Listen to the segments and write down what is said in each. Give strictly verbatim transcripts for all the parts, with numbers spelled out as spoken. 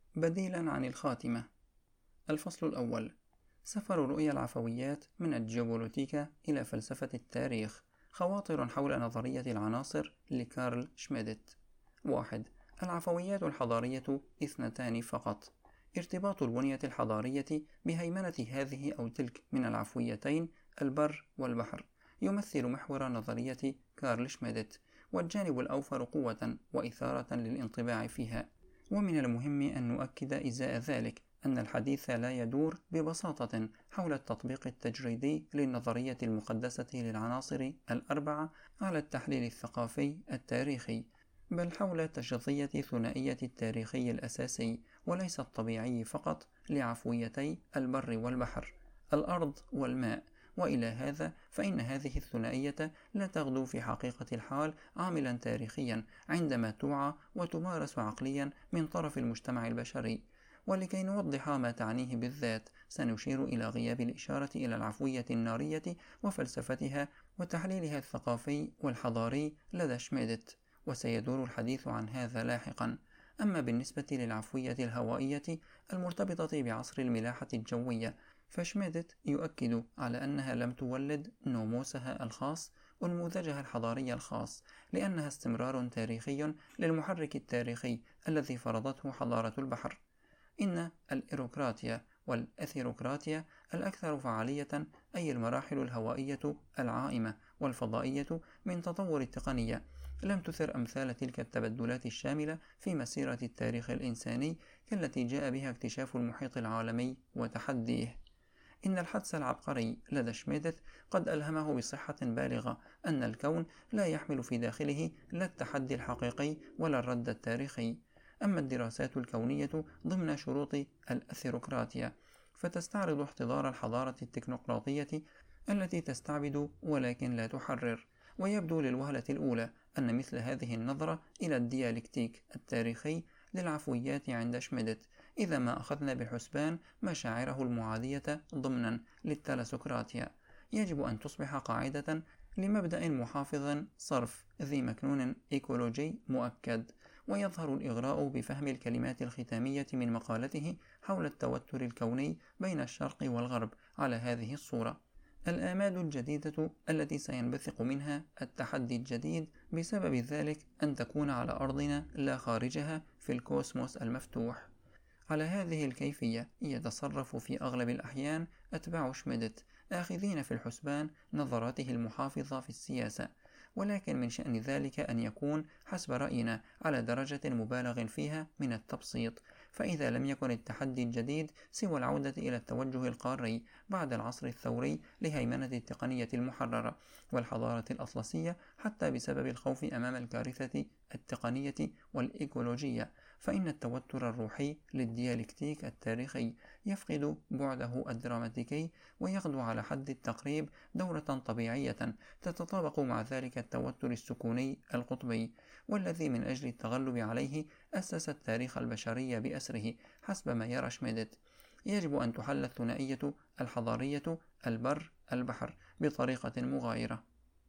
بديلا عن الخاتمة. الفصل الأول: سفر رؤيا العفويات من الجيوبوليتيكا إلى فلسفة التاريخ. خواطر حول نظرية العناصر لكارل شميدت. واحد. العفويات الحضارية اثنتان فقط. ارتباط البنية الحضارية بهيمنة هذه أو تلك من العفويتين، البر والبحر، يمثل محور نظرية كارل شميدت، والجانب الأوفر قوة وإثارة للانطباع فيها. ومن المهم أن نؤكد إزاء ذلك أن الحديث لا يدور ببساطة حول التطبيق التجريدي للنظرية المقدسة للعناصر الأربعة على التحليل الثقافي التاريخي، بل حول تشظية ثنائية التاريخي الأساسي وليس الطبيعي فقط لعفويتي البر والبحر، الأرض والماء. وإلى هذا فإن هذه الثنائية لا تغدو في حقيقة الحال عاملا تاريخيا عندما توعى وتمارس عقليا من طرف المجتمع البشري. ولكي نوضح ما تعنيه بالذات، سنشير إلى غياب الإشارة إلى العفوية النارية وفلسفتها وتحليلها الثقافي والحضاري لدى شميدت، وسيدور الحديث عن هذا لاحقا. أما بالنسبة للعفوية الهوائية المرتبطة بعصر الملاحة الجوية، فشميدت يؤكد على أنها لم تولد نوموسها الخاص ونموذجها الحضاري الخاص، لأنها استمرار تاريخي للمحرك التاريخي الذي فرضته حضارة البحر. إن الإيروقراطيا والأثيروقراطيا الأكثر فعالية، أي المراحل الهوائية العائمة والفضائية من تطور التقنية، لم تثر أمثال تلك التبدلات الشاملة في مسيرة التاريخ الإنساني كالتي جاء بها اكتشاف المحيط العالمي وتحديه. إن الحدس العبقري لدى شميدت قد ألهمه بصحة بالغة أن الكون لا يحمل في داخله لا التحدي الحقيقي ولا الرد التاريخي. أما الدراسات الكونية ضمن شروط الأثيروقراطيا فتستعرض احتضار الحضارة التكنوقراطية التي تستعبد ولكن لا تحرر. ويبدو للوهلة الأولى أن مثل هذه النظرة إلى الديالكتيك التاريخي للعفويات عند شميدت، إذا ما أخذنا بحسبان مشاعره المعادية ضمنا للتالاسوقراطيا، يجب أن تصبح قاعدة لمبدأ محافظ صرف ذي مكنون إيكولوجي مؤكد. ويظهر الإغراء بفهم الكلمات الختامية من مقالته حول التوتر الكوني بين الشرق والغرب على هذه الصورة: الآمال الجديدة التي سينبثق منها التحدي الجديد بسبب ذلك أن تكون على أرضنا لا خارجها في الكوسموس المفتوح. على هذه الكيفية يتصرف في أغلب الأحيان أتباع شميدت، آخذين في الحسبان نظراته المحافظة في السياسة، ولكن من شأن ذلك أن يكون حسب رأينا على درجة مبالغ فيها من التبسيط. فإذا لم يكن التحدي الجديد سوى العودة إلى التوجه القاري بعد العصر الثوري لهيمنة التقنية المحررة والحضارة الأطلسية، حتى بسبب الخوف أمام الكارثة التقنية والإيكولوجية، فإن التوتر الروحي للديالكتيك التاريخي يفقد بعده الدراماتيكي ويغدو على حد التقريب دورة طبيعية تتطابق مع ذلك التوتر السكوني القطبي، والذي من أجل التغلب عليه أسس التاريخ البشري بأسره حسب ما يرى شميدت. يجب أن تحل الثنائية الحضارية البر البحر بطريقة مغايرة.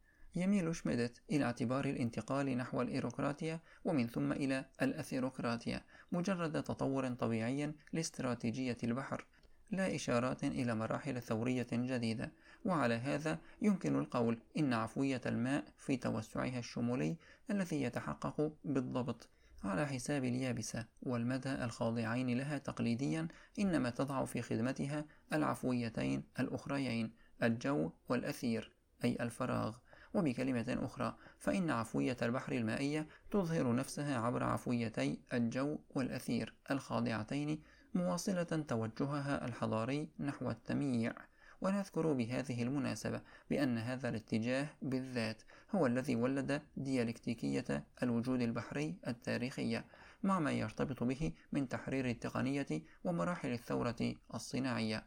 يميل شميدت إلى اعتبار الانتقال نحو الإيروقراطيا ومن ثم إلى الأثيروقراطيا مجرد تطور طبيعي لاستراتيجية البحر، لا إشارات إلى مراحل ثورية جديدة. وعلى هذا يمكن القول إن عفوية الماء في توسعها الشمولي الذي يتحقق بالضبط على حساب اليابسة والمدى الخاضعين لها تقليديا، إنما تضع في خدمتها العفويتين الأخريين، الجو والأثير، أي الفراغ. وبكلمة أخرى فإن عفوية البحر المائية تظهر نفسها عبر عفويتي الجو والأثير الخاضعتين، مواصلة توجهها الحضاري نحو التمييع. ونذكر بهذه المناسبة بأن هذا الاتجاه بالذات هو الذي ولد ديالكتيكية الوجود البحري التاريخية، مع ما يرتبط به من تحرير التقنية ومراحل الثورة الصناعية.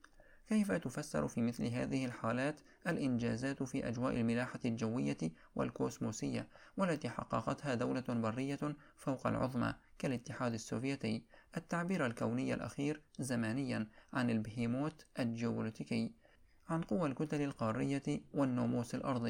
كيف تفسر في مثل هذه الحالات الإنجازات في أجواء الملاحة الجوية والكوسموسية والتي حققتها دولة برية فوق العظمى كالاتحاد السوفيتي، التعبير الكوني الأخير زمانيا عن البهيموت الجيوبوليتيكي، عن قوى الكتل القارية والنوموس الأرضي؟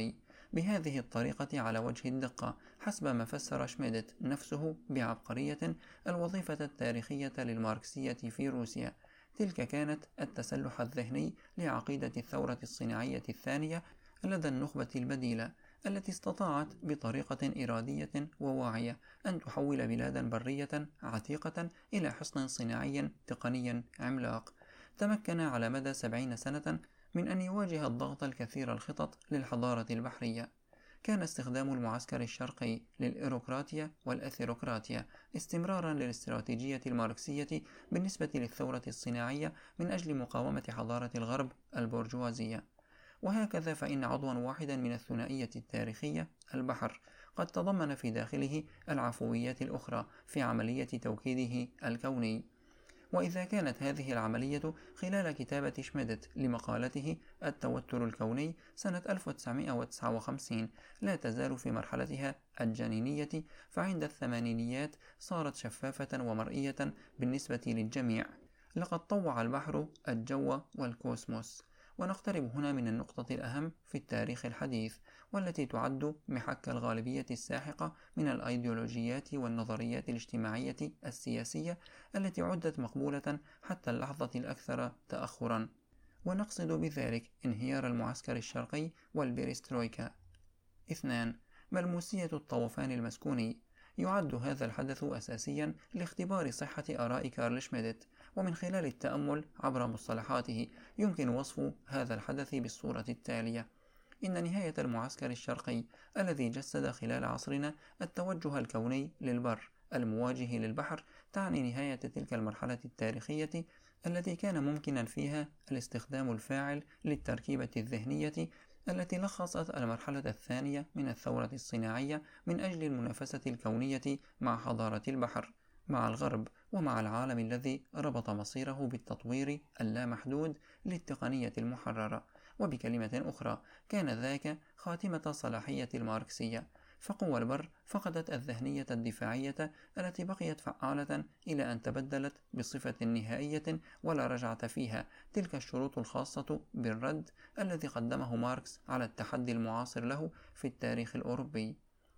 بهذه الطريقة على وجه الدقة حسب ما فسر شميدت نفسه بعبقرية الوظيفة التاريخية للماركسية في روسيا. تلك كانت التسلح الذهني لعقيدة الثورة الصناعية الثانية لدى النخبة البديلة، التي استطاعت بطريقة إرادية وواعية أن تحول بلادا برية عتيقة إلى حصن صناعي تقني عملاق. تمكن على مدى سبعين سنة من أن يواجه الضغط الكثير الخطط للحضارة البحرية. كان استخدام المعسكر الشرقي للإيروقراطية والأثيروقراطية استمرارا للاستراتيجية الماركسية بالنسبة للثورة الصناعية من أجل مقاومة حضارة الغرب البرجوازية. وهكذا فإن عضوا واحدا من الثنائية التاريخية البحر قد تضمن في داخله العفويات الأخرى في عملية توكيده الكوني. وإذا كانت هذه العملية خلال كتابة شميدت لمقالته التوتر الكوني سنة ألف وتسعمائة وتسعة وخمسين لا تزال في مرحلتها الجنينية، فعند الثمانينيات صارت شفافة ومرئية بالنسبة للجميع. لقد طوع البحر الجو والكوسموس. ونقترب هنا من النقطة الأهم في التاريخ الحديث، والتي تعد محك الغالبية الساحقة من الأيديولوجيات والنظريات الاجتماعية السياسية التي عدت مقبولة حتى اللحظة الأكثر تأخرا. ونقصد بذلك انهيار المعسكر الشرقي والبيرسترويكا. اثنان. ملموسية الطوفان المسكوني. يعد هذا الحدث أساسيا لاختبار صحة آراء كارل شميدت، ومن خلال التأمل عبر مصطلحاته يمكن وصف هذا الحدث بالصورة التالية: إن نهاية المعسكر الشرقي الذي جسد خلال عصرنا التوجه الكوني للبر المواجه للبحر تعني نهاية تلك المرحلة التاريخية التي كان ممكنا فيها الاستخدام الفاعل للتركيبة الذهنية التي لخصت المرحلة الثانية من الثورة الصناعية من أجل المنافسة الكونية مع حضارة البحر، مع الغرب، ومع العالم الذي ربط مصيره بالتطوير اللامحدود للتقنية المحررة. وبكلمة أخرى، كان ذاك خاتمة صلاحية الماركسية، فقوى البر فقدت الذهنية الدفاعية التي بقيت فعالة إلى أن تبدلت بصفة نهائية ولا رجعة فيها تلك الشروط الخاصة بالرد الذي قدمه ماركس على التحدي المعاصر له في التاريخ الأوروبي.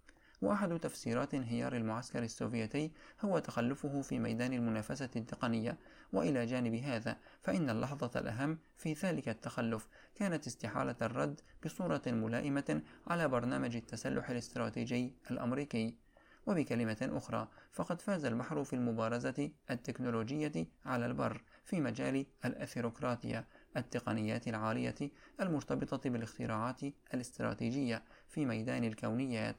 وأحد تفسيرات انهيار المعسكر السوفيتي هو تخلفه في ميدان المنافسة التقنية. وإلى جانب هذا فإن اللحظة الأهم في ذلك التخلف كانت استحالة الرد بصورة ملائمة على برنامج التسلح الاستراتيجي الأمريكي. وبكلمة أخرى، فقد فاز البحر في المبارزة التكنولوجية على البر في مجال الأثيروقراطية، التقنيات العالية المرتبطة بالاختراعات الاستراتيجية في ميدان الكونيات.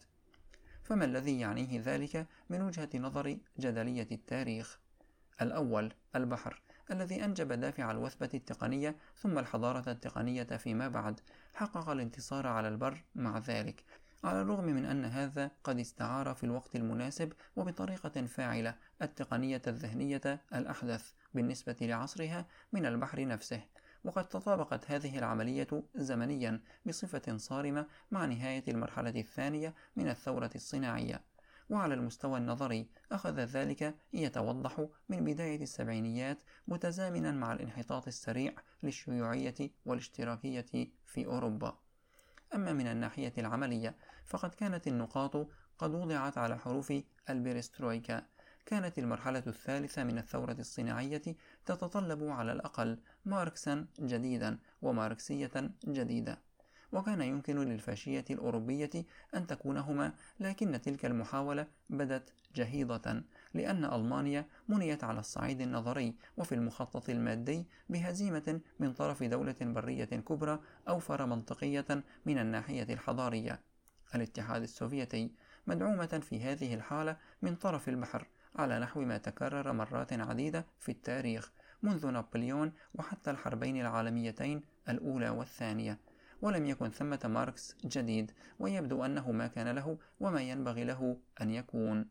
فما الذي يعنيه ذلك من وجهة نظر جدلية التاريخ؟ الأول، البحر الذي أنجب دافع الوثبة التقنية ثم الحضارة التقنية فيما بعد، حقق الانتصار على البر مع ذلك، على الرغم من أن هذا قد استعار في الوقت المناسب وبطريقة فاعلة التقنية الذهنية الأحدث بالنسبة لعصرها من البحر نفسه. وقد تطابقت هذه العملية زمنيا بصفة صارمة مع نهاية المرحلة الثانية من الثورة الصناعية. وعلى المستوى النظري أخذ ذلك يتوضح من بداية السبعينيات متزامنا مع الانحطاط السريع للشيوعية والاشتراكية في أوروبا. أما من الناحية العملية فقد كانت النقاط قد وضعت على حروف البيرسترويكا. كانت المرحلة الثالثة من الثورة الصناعية تتطلب على الأقل ماركسا جديدا وماركسية جديدة، وكان يمكن للفاشية الأوروبية أن تكونهما، لكن تلك المحاولة بدت جهيضة، لأن ألمانيا منيت على الصعيد النظري وفي المخطط المادي بهزيمة من طرف دولة برية كبرى أوفر منطقية من الناحية الحضارية، الاتحاد السوفيتي، مدعومة في هذه الحالة من طرف البحر، على نحو ما تكرر مرات عديدة في التاريخ منذ نابليون وحتى الحربين العالميتين الأولى والثانية. ولم يكن ثمة ماركس جديد، ويبدو أنه ما كان له وما ينبغي له أن يكون.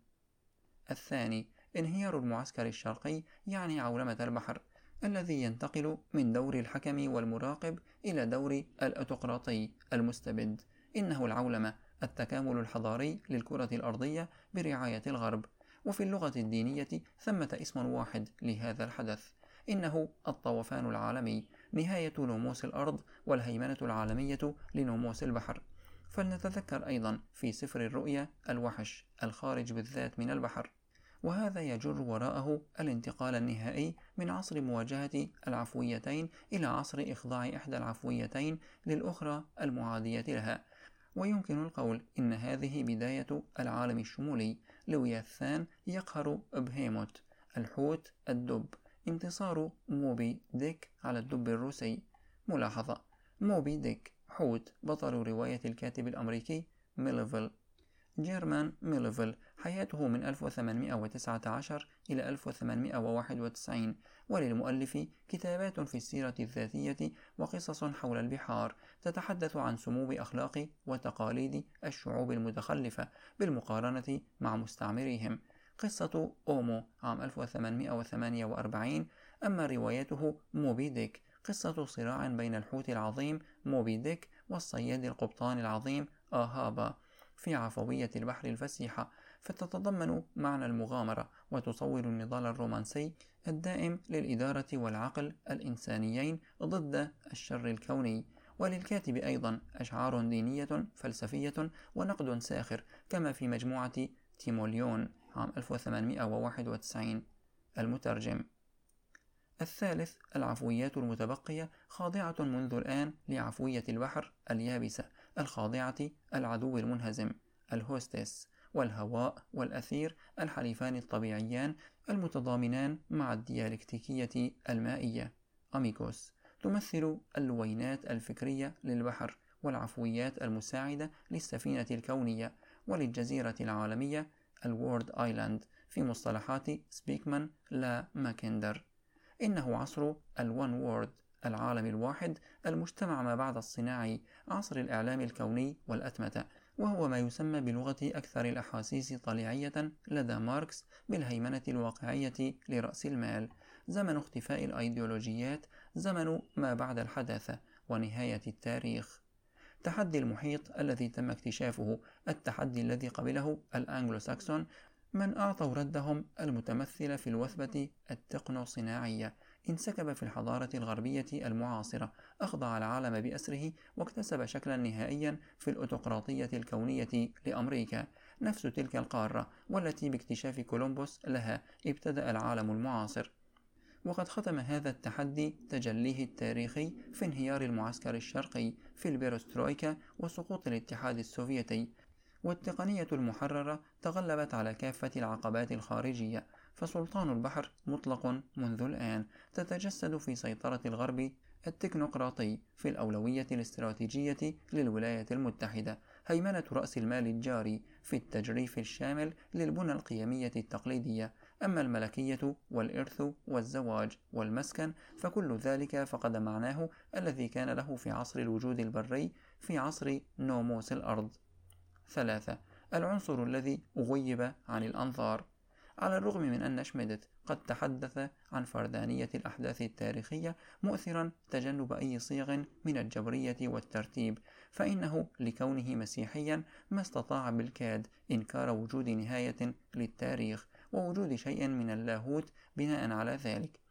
الثاني، انهيار المعسكر الشرقي يعني عولمة البحر الذي ينتقل من دور الحكم والمراقب إلى دور الأوتقراطي المستبد. إنه العولمة، التكامل الحضاري للكرة الأرضية برعاية الغرب. وفي اللغة الدينية ثمة اسم واحد لهذا الحدث، إنه الطوفان العالمي، نهاية نموس الأرض والهيمنة العالمية لنموس البحر. فلنتذكر أيضا في سفر الرؤيا الوحش الخارج بالذات من البحر، وهذا يجر وراءه الانتقال النهائي من عصر مواجهة العفويتين إلى عصر إخضاع إحدى العفويتين للأخرى المعادية لها. ويمكن القول إن هذه بداية العالم الشمولي. لوياثان يقهر بهيموت الحوت الدب، انتصار موبي ديك على الدب الروسي. ملاحظة: موبي ديك حوت بطل رواية الكاتب الأمريكي ميلفيل. جيرمان ميلفيل حياته من ألف وثمانمائة وتسعة عشر إلى ألف وثمانمائة وواحد وتسعين، وللمؤلف كتابات في السيرة الذاتية وقصص حول البحار تتحدث عن سمو أخلاق وتقاليد الشعوب المتخلفة بالمقارنة مع مستعمريهم. قصة أومو عام ألف وثمانمائة وثمانية وأربعين. أما روايته موبي ديك قصة صراع بين الحوت العظيم موبي ديك والصياد القبطان العظيم آهابا في عفوية البحر الفسيحة، فتتضمن معنى المغامرة وتصور النضال الرومانسي الدائم للإدارة والعقل الإنسانيين ضد الشر الكوني. وللكاتب أيضا أشعار دينية فلسفية ونقد ساخر، كما في مجموعة تيموليون عام ألف وثمانمائة وواحد وتسعين. المترجم. الثالث: العفويات المتبقية خاضعة منذ الآن لعفوية البحر اليابسة الخاضعة العدو المنهزم الهوستس، والهواء والأثير الحليفان الطبيعيان المتضامنان مع الديالكتيكية المائية أميكوس. تمثل اللوينات الفكرية للبحر والعفويات المساعدة للسفينة الكونية وللجزيرة العالمية الوورد آيلاند في مصطلحات سبيكمان لا ماكندر. إنه عصر الون وورد العالم الواحد المجتمع ما بعد الصناعي، عصر الإعلام الكوني والأتمتة، وهو ما يسمى بلغة أكثر الأحاسيس طليعية لدى ماركس بالهيمنة الواقعية لرأس المال، زمن اختفاء الأيديولوجيات، زمن ما بعد الحداثة ونهاية التاريخ. تحدي المحيط الذي تم اكتشافه، التحدي الذي قبله الأنجلو ساكسون من أعطوا ردهم المتمثل في الوثبة التقنو-صناعية، انسكب في الحضارة الغربية المعاصرة، أخضع العالم بأسره واكتسب شكلا نهائيا في الأوتقراطية الكونية لأمريكا، نفس تلك القارة والتي باكتشاف كولومبوس لها ابتدأ العالم المعاصر. وقد ختم هذا التحدي تجليه التاريخي في انهيار المعسكر الشرقي في البيروسترويكا وسقوط الاتحاد السوفيتي، والتقنية المحررة تغلبت على كافة العقبات الخارجية، فسلطان البحر مطلق منذ الآن، تتجسد في سيطرة الغرب التكنوقراطي في الأولوية الاستراتيجية للولايات المتحدة، هيمنة رأس المال الجاري في التجريف الشامل للبنى القيمية التقليدية. أما الملكية والإرث والزواج والمسكن فكل ذلك فقد معناه الذي كان له في عصر الوجود البري في عصر نوموس الأرض. ثلاثة: العنصر الذي غيب عن الأنظار. على الرغم من أن شميدت قد تحدث عن فردانية الأحداث التاريخية مؤثرا تجنب أي صيغ من الجبرية والترتيب، فإنه لكونه مسيحيا ما استطاع بالكاد إنكار وجود نهاية للتاريخ ووجود شيء من اللاهوت بناء على ذلك،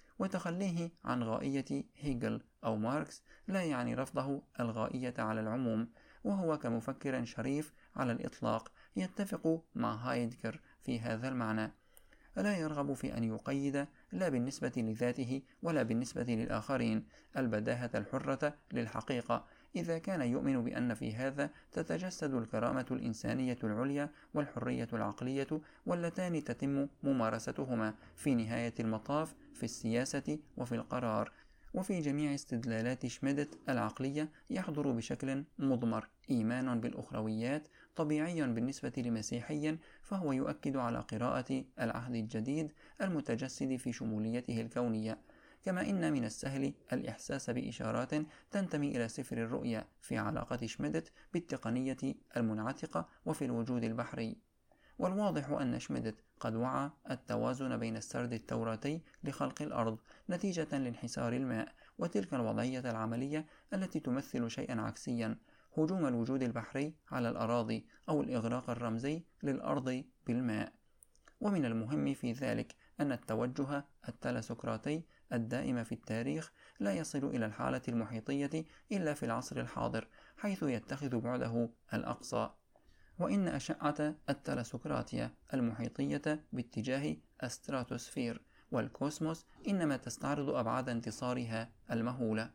وتخليه عن غائية هيجل أو ماركس لا يعني رفضه الغائية على العموم، وهو كمفكر شريف على الإطلاق يتفق مع هايدغر في هذا المعنى، لا يرغب في أن يقيد لا بالنسبة لذاته ولا بالنسبة للآخرين البداهة الحرة للحقيقة، إذا كان يؤمن بأن في هذا تتجسد الكرامة الإنسانية العليا والحرية العقلية، واللتان تتم ممارستهما في نهاية المطاف في السياسة وفي القرار. وفي جميع استدلالات شميدت العقلية يحضر بشكل مضمر إيمان بالأخرويات طبيعي بالنسبة لمسيحي، فهو يؤكد على قراءة العهد الجديد المتجسد في شموليته الكونية. كما إن من السهل الإحساس بإشارات تنتمي إلى سفر الرؤيا في علاقة شميدت بالتقنية المنعتقة وفي الوجود البحري. والواضح أن شميدت قد وعى التوازن بين السرد التوراتي لخلق الأرض نتيجة لانحسار الماء وتلك الوضعية العملية التي تمثل شيئا عكسيا، هجوم الوجود البحري على الأراضي أو الإغراق الرمزي للأرض بالماء. ومن المهم في ذلك أن التوجه التلاسقراطي الدائم في التاريخ لا يصل إلى الحالة المحيطية إلا في العصر الحاضر، حيث يتخذ بعده الأقصى. وإن أشعة التلسكراتية المحيطية باتجاه الستراتوسفير والكوسموس إنما تستعرض أبعاد انتصارها المهولة.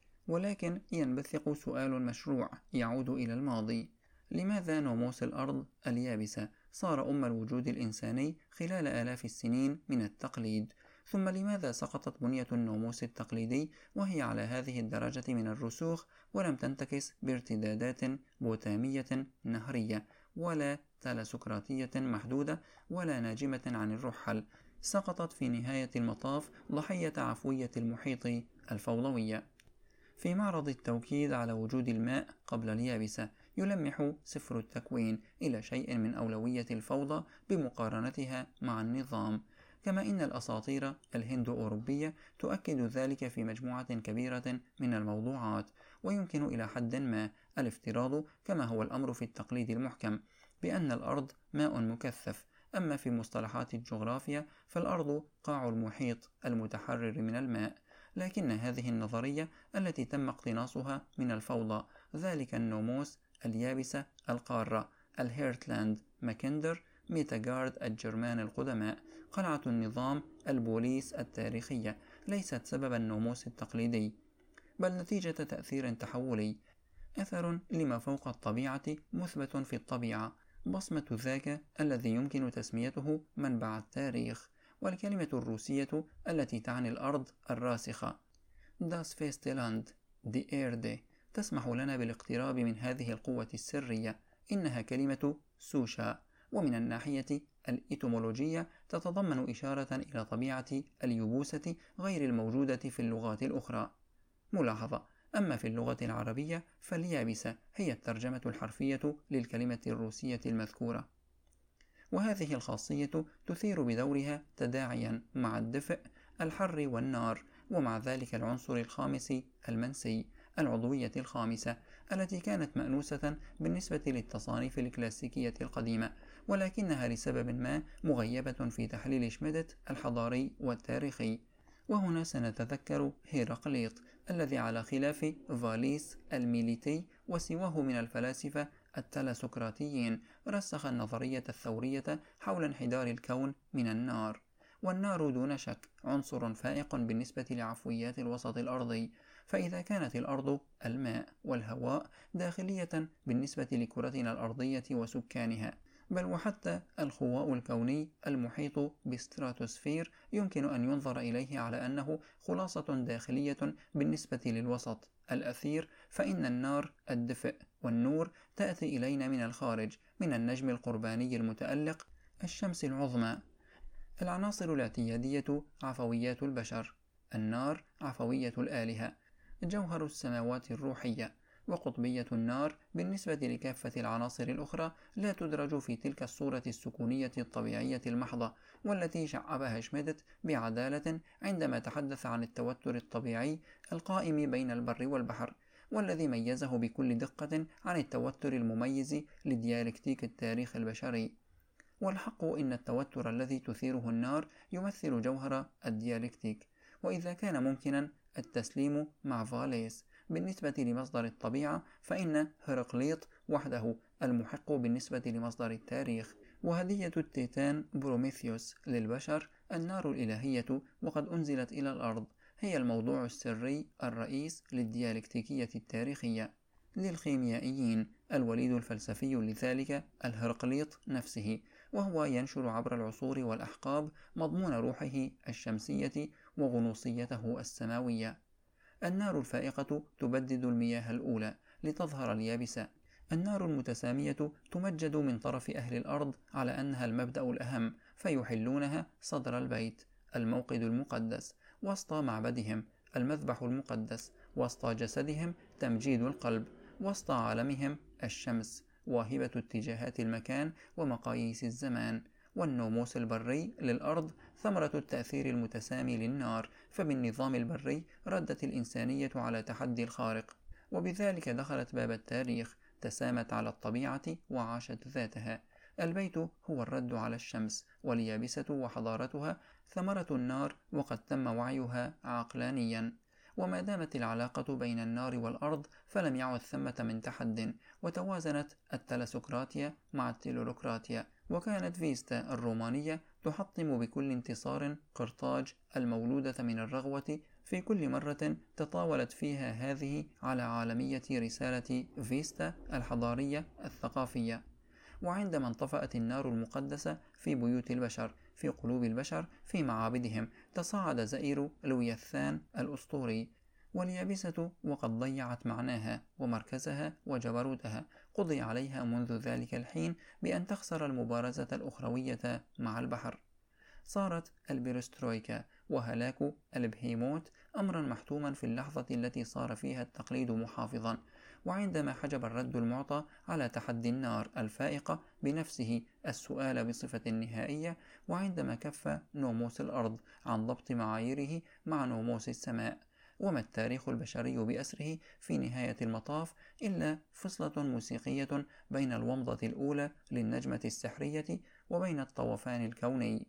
ولكن ينبثق سؤال مشروع يعود إلى الماضي: لماذا ناموس الأرض اليابسة صار أم الوجود الإنساني خلال آلاف السنين من التقليد؟ ثم لماذا سقطت بنية الناموس التقليدي وهي على هذه الدرجة من الرسوخ ولم تنتكس بارتدادات بوتامية نهرية ولا تلسكراتية محدودة ولا ناجمة عن الرحل؟ سقطت في نهاية المطاف ضحية عفوية المحيط الفوضوية. في معرض التوكيد على وجود الماء قبل اليابسة، يلمح سفر التكوين إلى شيء من أولوية الفوضى بمقارنتها مع النظام، كما إن الأساطير الهندو-أوروبية تؤكد ذلك في مجموعة كبيرة من الموضوعات. ويمكن إلى حد ما الافتراض، كما هو الأمر في التقليد المحكم، بأن الأرض ماء مكثف. أما في مصطلحات الجغرافيا فالأرض قاع المحيط المتحرر من الماء. لكن هذه النظرية التي تم اقتناصها من الفوضى، ذلك الناموس اليابسة القارة، الهيرتلاند ماكندر ميتاغارد الجرمان القدماء، قلعة النظام البوليس التاريخية، ليست سبب الناموس التقليدي، بل نتيجة تأثير تحولي، أثر لما فوق الطبيعة مثبت في الطبيعة، بصمة ذاك الذي يمكن تسميته منبع التاريخ. والكلمة الروسية التي تعني الأرض الراسخة Das feste Land die Erde تسمح لنا بالاقتراب من هذه القوة السرية. إنها كلمة سوشا، ومن الناحية الإتيمولوجية تتضمن إشارة إلى طبيعة اليبوسة غير الموجودة في اللغات الأخرى. ملاحظة: أما في اللغة العربية فاليابسة هي الترجمة الحرفية للكلمة الروسية المذكورة، وهذه الخاصية تثير بدورها تداعيا مع الدفء، الحر والنار، ومع ذلك العنصر الخامس المنسي، العضوية الخامسة، التي كانت مأنوسة بالنسبة للتصانيف الكلاسيكية القديمة، ولكنها لسبب ما مغيبة في تحليل شميدت الحضاري والتاريخي. وهنا سنتذكر هيراقليط الذي على خلاف فاليس الميليتي وسواه من الفلاسفة التلسكراتيين رسخ النظرية الثورية حول انحدار الكون من النار. والنار دون شك عنصر فائق بالنسبة لعفويات الوسط الأرضي، فإذا كانت الأرض الماء والهواء داخلية بالنسبة لكرتنا الأرضية وسكانها، بل وحتى الخواء الكوني المحيط بالستراتوسفير يمكن أن ينظر إليه على أنه خلاصة داخلية بالنسبة للوسط الأثير، فإن النار الدفء والنور تأتي إلينا من الخارج، من النجم القرباني المتألق، الشمس العظمى. العناصر الاعتيادية عفويات البشر، النار عفوية الآلهة، جوهر السماوات الروحية. وقطبية النار بالنسبة لكافة العناصر الأخرى لا تدرج في تلك الصورة السكونية الطبيعية المحضة، والتي شعبها شميدت بعدالة عندما تحدث عن التوتر الطبيعي القائم بين البر والبحر، والذي ميزه بكل دقة عن التوتر المميز لديالكتيك التاريخ البشري. والحق إن التوتر الذي تثيره النار يمثل جوهر الديالكتيك. وإذا كان ممكنا التسليم مع فاليس بالنسبة لمصدر الطبيعة، فإن هرقليط وحده المحق بالنسبة لمصدر التاريخ. وهدية التيتان بروميثيوس للبشر النار الإلهية وقد أنزلت إلى الأرض هي الموضوع السري الرئيس للديالكتيكية التاريخية. للخيميائيين الوليد الفلسفي لذلك الهرقليط نفسه، وهو ينشر عبر العصور والأحقاب مضمون روحه الشمسية وغنوصيته السماوية. النار الفائقة تبدد المياه الأولى لتظهر اليابسة. النار المتسامية تمجد من طرف أهل الأرض على أنها المبدأ الأهم، فيحلونها صدر البيت، الموقد المقدس، وسط معبدهم، المذبح المقدس، وسط جسدهم، تمجيد القلب، وسط عالمهم، الشمس، واهبة اتجاهات المكان ومقاييس الزمان. والناموس البري للأرض ثمرة التأثير المتسامي للنار، فبالنظام البري ردت الإنسانية على تحدي الخارق، وبذلك دخلت باب التاريخ، تسامت على الطبيعة وعاشت ذاتها. البيت هو الرد على الشمس، واليابسة وحضارتها ثمرة النار، وقد تم وعيها عقلانيا. وما دامت العلاقة بين النار والأرض فلم يعد ثمة من تحد، وتوازنت التلسوكراتيا مع التلوروكراتيا. وكانت فيستا الرومانية تحطم بكل انتصار قرطاج المولودة من الرغوة في كل مرة تطاولت فيها هذه على عالمية رسالة فيستا الحضارية الثقافية. وعندما انطفأت النار المقدسة في بيوت البشر، في قلوب البشر، في معابدهم، تصاعد زئير لويثان الأسطوري، واليابسة وقد ضيعت معناها ومركزها وجبروتها قضي عليها منذ ذلك الحين بأن تخسر المبارزة الأخروية مع البحر. صارت البيرسترويكا وهلاك البهيموت أمرا محتوما في اللحظة التي صار فيها التقليد محافظا، وعندما حجب الرد المعطى على تحدي النار الفائقة بنفسه السؤال بصفة نهائية، وعندما كف نوموس الأرض عن ضبط معاييره مع نوموس السماء. وما التاريخ البشري بأسره في نهاية المطاف إلا فصلة موسيقية بين الومضة الأولى للنجمة السحرية وبين الطوفان الكوني.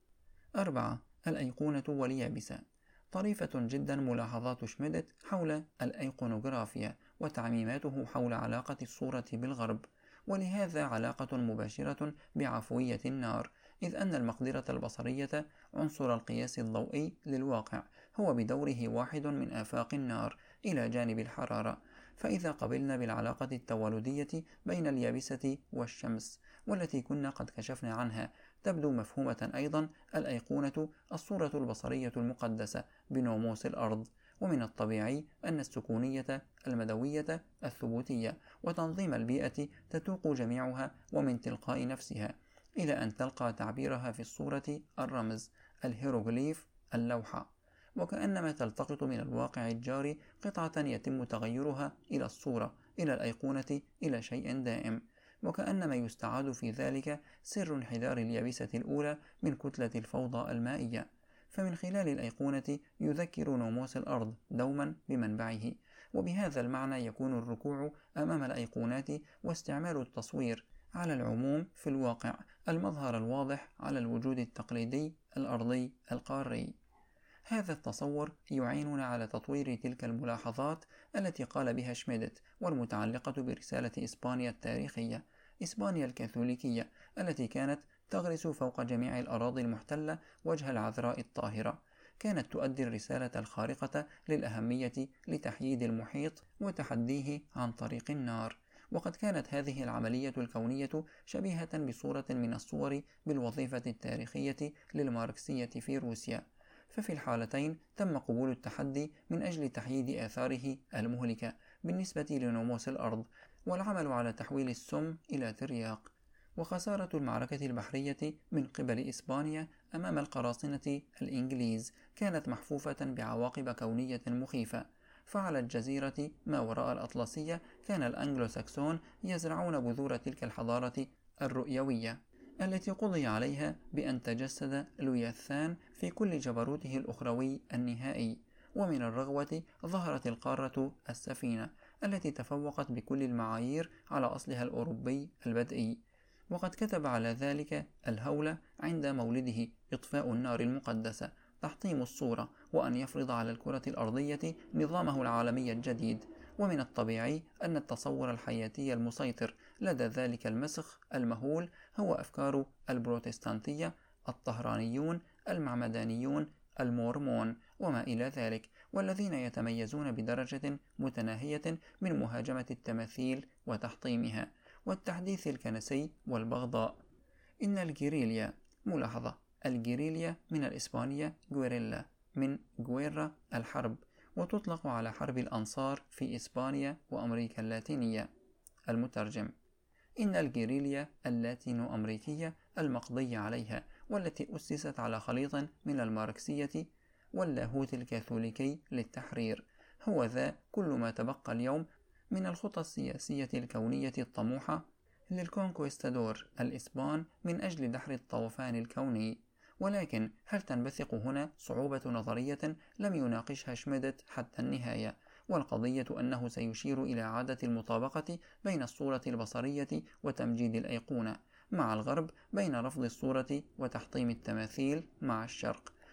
أربعة. الأيقونة واليابسة. طريفة جدا ملاحظات شميدت حول الأيقونوغرافيا وتعميماته حول علاقة الصورة بالغرب، ولهذا علاقة مباشرة بعفوية النار، إذ أن المقدرة البصرية عنصر القياس الضوئي للواقع هو بدوره واحد من آفاق النار إلى جانب الحرارة. فإذا قبلنا بالعلاقة التوالدية بين اليابسة والشمس والتي كنا قد كشفنا عنها، تبدو مفهومة أيضا الأيقونة الصورة البصرية المقدسة بنوموس الأرض. ومن الطبيعي أن السكونية المدوية الثبوتية وتنظيم البيئة تتوق جميعها ومن تلقاء نفسها إلى أن تلقى تعبيرها في الصورة الرمز الهيروغليف اللوحة، وكأنما تلتقط من الواقع الجاري قطعة يتم تغيرها إلى الصورة، إلى الأيقونة، إلى شيء دائم، وكأنما يستعاد في ذلك سر انحدار اليابسة الأولى من كتلة الفوضى المائية. فمن خلال الأيقونة يذكر نوموس الأرض دوما بمنبعه، وبهذا المعنى يكون الركوع أمام الأيقونات واستعمال التصوير على العموم في الواقع المظهر الواضح على الوجود التقليدي الأرضي القاري. هذا التصور يعيننا على تطوير تلك الملاحظات التي قال بها شميدت والمتعلقة برسالة إسبانيا التاريخية، إسبانيا الكاثوليكية التي كانت تغرس فوق جميع الأراضي المحتلة وجه العذراء الطاهرة. كانت تؤدي الرسالة الخارقة للأهمية لتحييد المحيط وتحديه عن طريق النار. وقد كانت هذه العملية الكونية شبيهة بصورة من الصور بالوظيفة التاريخية للماركسية في روسيا، ففي الحالتين تم قبول التحدي من أجل تحييد آثاره المهلكة بالنسبة لنموس الأرض، والعمل على تحويل السم إلى ترياق. وخسارة المعركة البحرية من قبل إسبانيا أمام القراصنة الإنجليز كانت محفوفة بعواقب كونية مخيفة. فعلى الجزيرة ما وراء الأطلسية كان الأنجلو ساكسون يزرعون بذور تلك الحضارة الرؤيوية التي قضي عليها بأن تجسد لويثان في كل جبروته الأخروي النهائي. ومن الرغوة ظهرت القارة السفينة التي تفوقت بكل المعايير على أصلها الأوروبي البدئي، وقد كتب على ذلك الهولة عند مولده: إطفاء النار المقدسة، تحطيم الصورة، وأن يفرض على الكرة الأرضية نظامه العالمي الجديد. ومن الطبيعي أن التصور الحياتي المسيطر لدى ذلك المسخ المهول هو أفكار البروتستانتية، الطهرانيون، المعمدانيون، المورمون وما إلى ذلك، والذين يتميزون بدرجة متناهية من مهاجمة التماثيل وتحطيمها والتحديث الكنسي والبغضاء. إن الجيريليا، ملاحظة، الجيريليا من الإسبانية جويريلا، من جويرا الحرب، وتطلق على حرب الأنصار في إسبانيا وأمريكا اللاتينية. المترجم: إن الجيريليا اللاتينو أمريكية المقضي عليها، والتي أسست على خليط من الماركسية واللاهوت الكاثوليكي للتحرير، هو ذا كل ما تبقى اليوم من الخطى السياسية الكونية الطموحة للكونكويستادور الإسبان من أجل دحر الطوفان الكوني. ولكن هل تنبثق هنا صعوبة نظرية لم يناقشها شميدت حتى النهاية، والقضية أنه سيشير إلى عادة المطابقة بين الصورة البصرية وتمجيد الأيقونة مع الغرب، بين رفض الصورة وتحطيم التماثيل مع الشرق،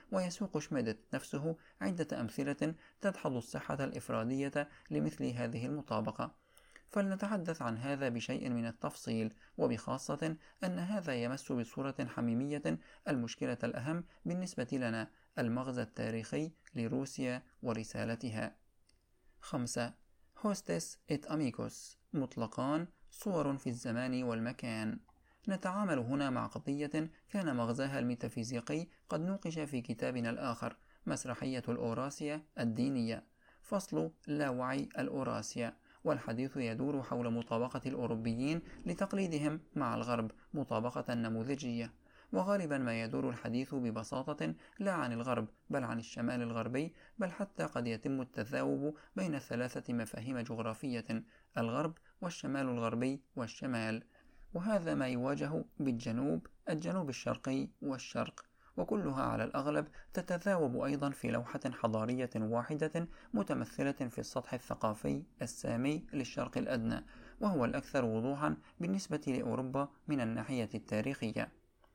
ويسوق شميدت نفسه عدة أمثلة تدحض الصحة الإفرادية لمثل هذه المطابقة، فلنتحدث عن هذا بشيء من التفصيل، وبخاصة أن هذا يمس بصورة حميمية المشكلة الأهم بالنسبة لنا، المغزى التاريخي لروسيا ورسالتها. خمسة. هوستس إت أميكوس، مطلقان صور في الزمان والمكان. نتعامل هنا مع قضية كان مغزاها الميتافيزيقي قد نوقش في كتابنا الآخر، مسرحية الأوراسيا الدينية، فصل لا وعي الأوراسيا، والحديث يدور حول مطابقة الأوروبيين لتقليدهم مع الغرب مطابقة نموذجية، وغالبا ما يدور الحديث ببساطة لا عن الغرب بل عن الشمال الغربي، بل حتى قد يتم التذاوب بين ثلاثة مفاهيم جغرافية، الغرب والشمال الغربي والشمال، وهذا ما يواجه بالجنوب، الجنوب الشرقي والشرق، وكلها على الأغلب تتذاوب أيضا في لوحة حضارية واحدة متمثلة في السطح الثقافي السامي للشرق الأدنى، وهو الأكثر وضوحا بالنسبة لأوروبا من الناحية التاريخية.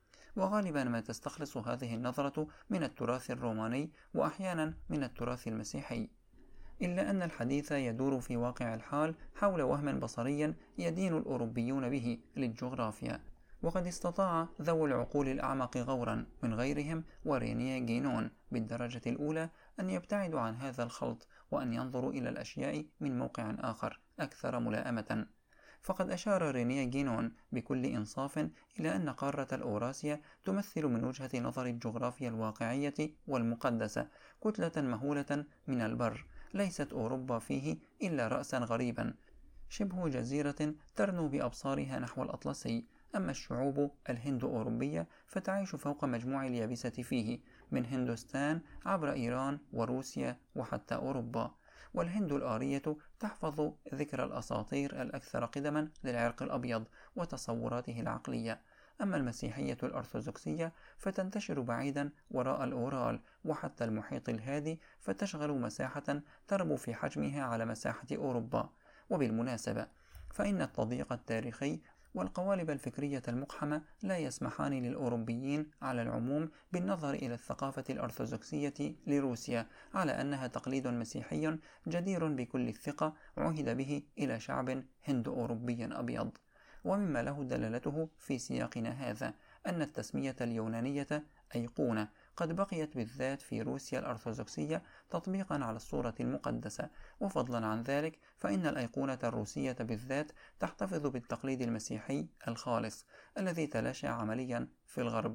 وغالبا ما تستخلص هذه النظرة من التراث الروماني وأحيانا من التراث المسيحي، إلا أن الحديث يدور في واقع الحال حول وهم بصري يدين الأوروبيون به للجغرافيا، وقد استطاع ذوو العقول الأعمق غورا من غيرهم ورينيه جينون بالدرجة الأولى أن يبتعدوا عن هذا الخلط، وأن ينظروا إلى الأشياء من موقع آخر أكثر ملائمة. فقد أشار رينيه جينون بكل إنصاف إلى أن قارة الأوراسيا تمثل من وجهة نظر الجغرافيا الواقعية والمقدسة كتلة مهولة من البر، ليست أوروبا فيه إلا رأسا غريبا، شبه جزيرة ترنو بأبصارها نحو الأطلسي، أما الشعوب الهند أوروبية فتعيش فوق مجموع اليابسة فيه، من هندوستان عبر إيران وروسيا وحتى أوروبا. والهند الآرية تحفظ ذكر الأساطير الأكثر قدما للعرق الأبيض وتصوراته العقلية، أما المسيحية الأرثوذكسية فتنتشر بعيدا وراء الأورال وحتى المحيط الهادي، فتشغل مساحة تربو في حجمها على مساحة أوروبا. وبالمناسبة فإن التضييق التاريخي والقوالب الفكرية المقحمة لا يسمحان للأوروبيين على العموم بالنظر إلى الثقافة الأرثوذكسية لروسيا على أنها تقليد مسيحي جدير بكل الثقة عهد به إلى شعب هند أوروبي أبيض. ومما له دلالته في سياقنا هذا أن التسمية اليونانية أيقونة قد بقيت بالذات في روسيا الأرثوذكسية تطبيقا على الصورة المقدسة، وفضلا عن ذلك فإن الأيقونة الروسية بالذات تحتفظ بالتقليد المسيحي الخالص الذي تلاشى عمليا في الغرب.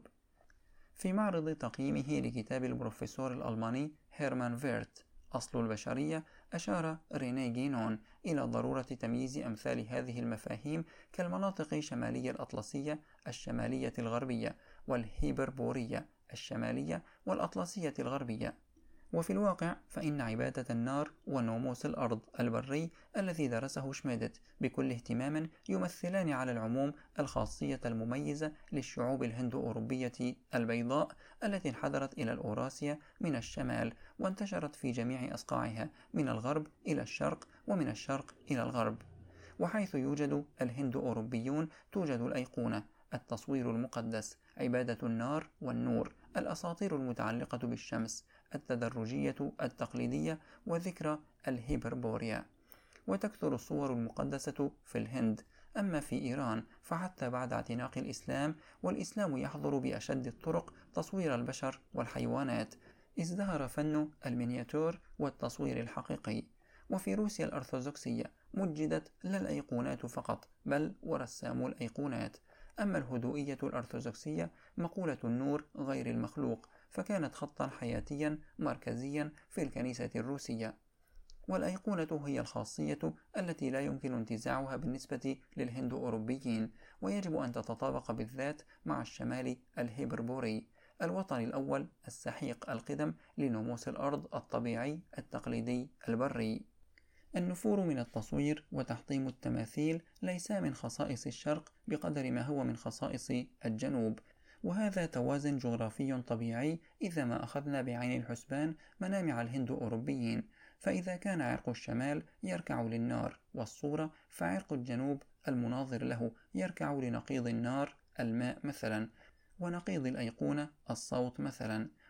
في معرض تقييمه لكتاب البروفيسور الألماني هيرمان فيرت أصل البشرية، أشار رينيه جينون إلى ضرورة تمييز أمثال هذه المفاهيم كالمناطق شمالي الأطلسية الشمالية الغربية، والهيبربورية الشمالية والأطلسية الغربية. وفي الواقع فإن عبادة النار وناموس الأرض البري الذي درسه شميدت بكل اهتمام يمثلان على العموم الخاصية المميزة للشعوب الهند-أوروبية البيضاء التي انحدرت إلى الأوراسيا من الشمال وانتشرت في جميع أصقاعها من الغرب إلى الشرق ومن الشرق إلى الغرب. وحيث يوجد الهند-أوروبيون توجد الأيقونة، التصوير المقدس، عبادة النار والنور، الأساطير المتعلقة بالشمس، التدرجية التقليدية، وذكرى الهيبربوريا. وتكثر الصور المقدسة في الهند. أما في إيران فحتى بعد اعتناق الإسلام والإسلام يحظر بأشد الطرق تصوير البشر والحيوانات، ازدهر فن المينياتور والتصوير الحقيقي. وفي روسيا الأرثوذكسية مجدت لا الأيقونات فقط بل ورسام الأيقونات. أما الهدوئية الأرثوذكسية مقولة النور غير المخلوق، فكانت خطا حياتيا مركزيا في الكنيسة الروسية. والأيقونة هي الخاصية التي لا يمكن انتزاعها بالنسبة للهند أوروبيين، ويجب أن تتطابق بالذات مع الشمال الهيبربوري، الوطن الأول السحيق القدم لناموس الأرض الطبيعي التقليدي البري. النفور من التصوير وتحطيم التماثيل ليس من خصائص الشرق بقدر ما هو من خصائص الجنوب، وهذا توازن جغرافي طبيعي إذا ما أخذنا بعين الحسبان منامع الهند أوروبيين، فإذا كان عرق الشمال يركع للنار والصورة، فعرق الجنوب المناظر له يركع لنقيض النار الماء مثلا، ونقيض الأيقونة الصوت مثلا.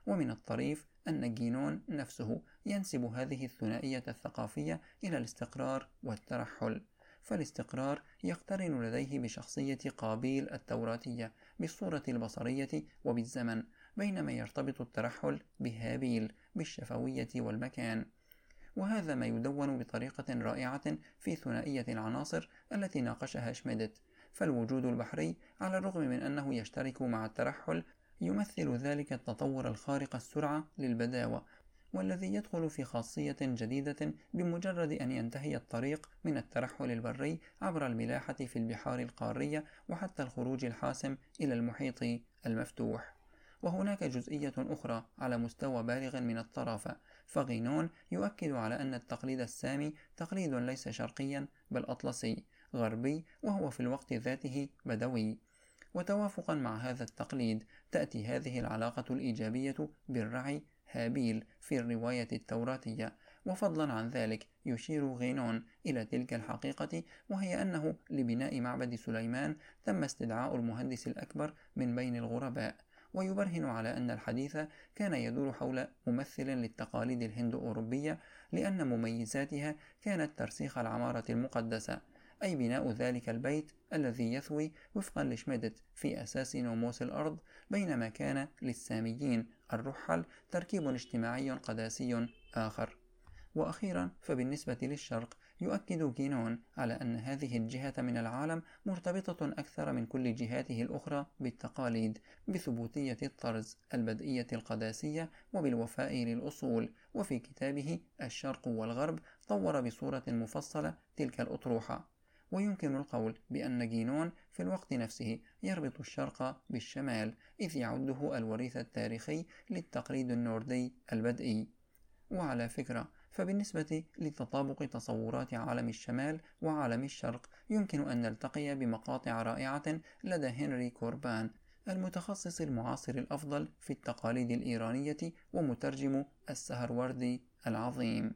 ومن الطريف أن جينون نفسه ينسب هذه الثنائية الثقافية إلى الاستقرار والترحل، فالاستقرار يقترن لديه بشخصية قابيل التوراتية بالصورة البصرية وبالزمن، بينما يرتبط الترحل بهابيل بالشفوية والمكان. وهذا ما يدون بطريقة رائعة في ثنائية العناصر التي ناقشها شميدت. فالوجود البحري على الرغم من أنه يشترك مع الترحل يمثل ذلك التطور الخارق السرعة للبداوة، والذي يدخل في خاصية جديدة بمجرد أن ينتهي الطريق من الترحل البري عبر الملاحة في البحار القارية وحتى الخروج الحاسم إلى المحيط المفتوح. وهناك جزئية أخرى على مستوى بالغ من الطرافة، فغينون يؤكد على أن التقليد السامي تقليد ليس شرقيا بل أطلسي غربي، وهو في الوقت ذاته بدوي. وتوافقا مع هذا التقليد تأتي هذه العلاقة الإيجابية بالرعي هابيل في الرواية التوراتية. وفضلا عن ذلك يشير غينون إلى تلك الحقيقة، وهي أنه لبناء معبد سليمان تم استدعاء المهندس الأكبر من بين الغرباء، ويبرهن على أن الحديث كان يدور حول ممثل للتقاليد الهند-أوروبية، لأن مميزاتها كانت ترسيخ العمارة المقدسة، أي بناء ذلك البيت الذي يثوي وفقا لشميدت في أساس ناموس الأرض، بينما كان للساميين الرحل تركيب اجتماعي قداسي آخر. وأخيرا فبالنسبة للشرق يؤكد جينون على أن هذه الجهة من العالم مرتبطة أكثر من كل جهاته الأخرى بالتقاليد، بثبوتية الطرز البدئية القداسية وبالوفاء للأصول. وفي كتابه الشرق والغرب طور بصورة مفصلة تلك الأطروحة. ويمكن القول بأن جينون في الوقت نفسه يربط الشرق بالشمال، إذ يعده الوريث التاريخي للتقليد النوردي البدئي. وعلى فكرة فبالنسبة لتطابق تصورات عالم الشمال وعالم الشرق يمكن أن نلتقي بمقاطع رائعة لدى هنري كوربان، المتخصص المعاصر الأفضل في التقاليد الإيرانية ومترجم السهروردي العظيم.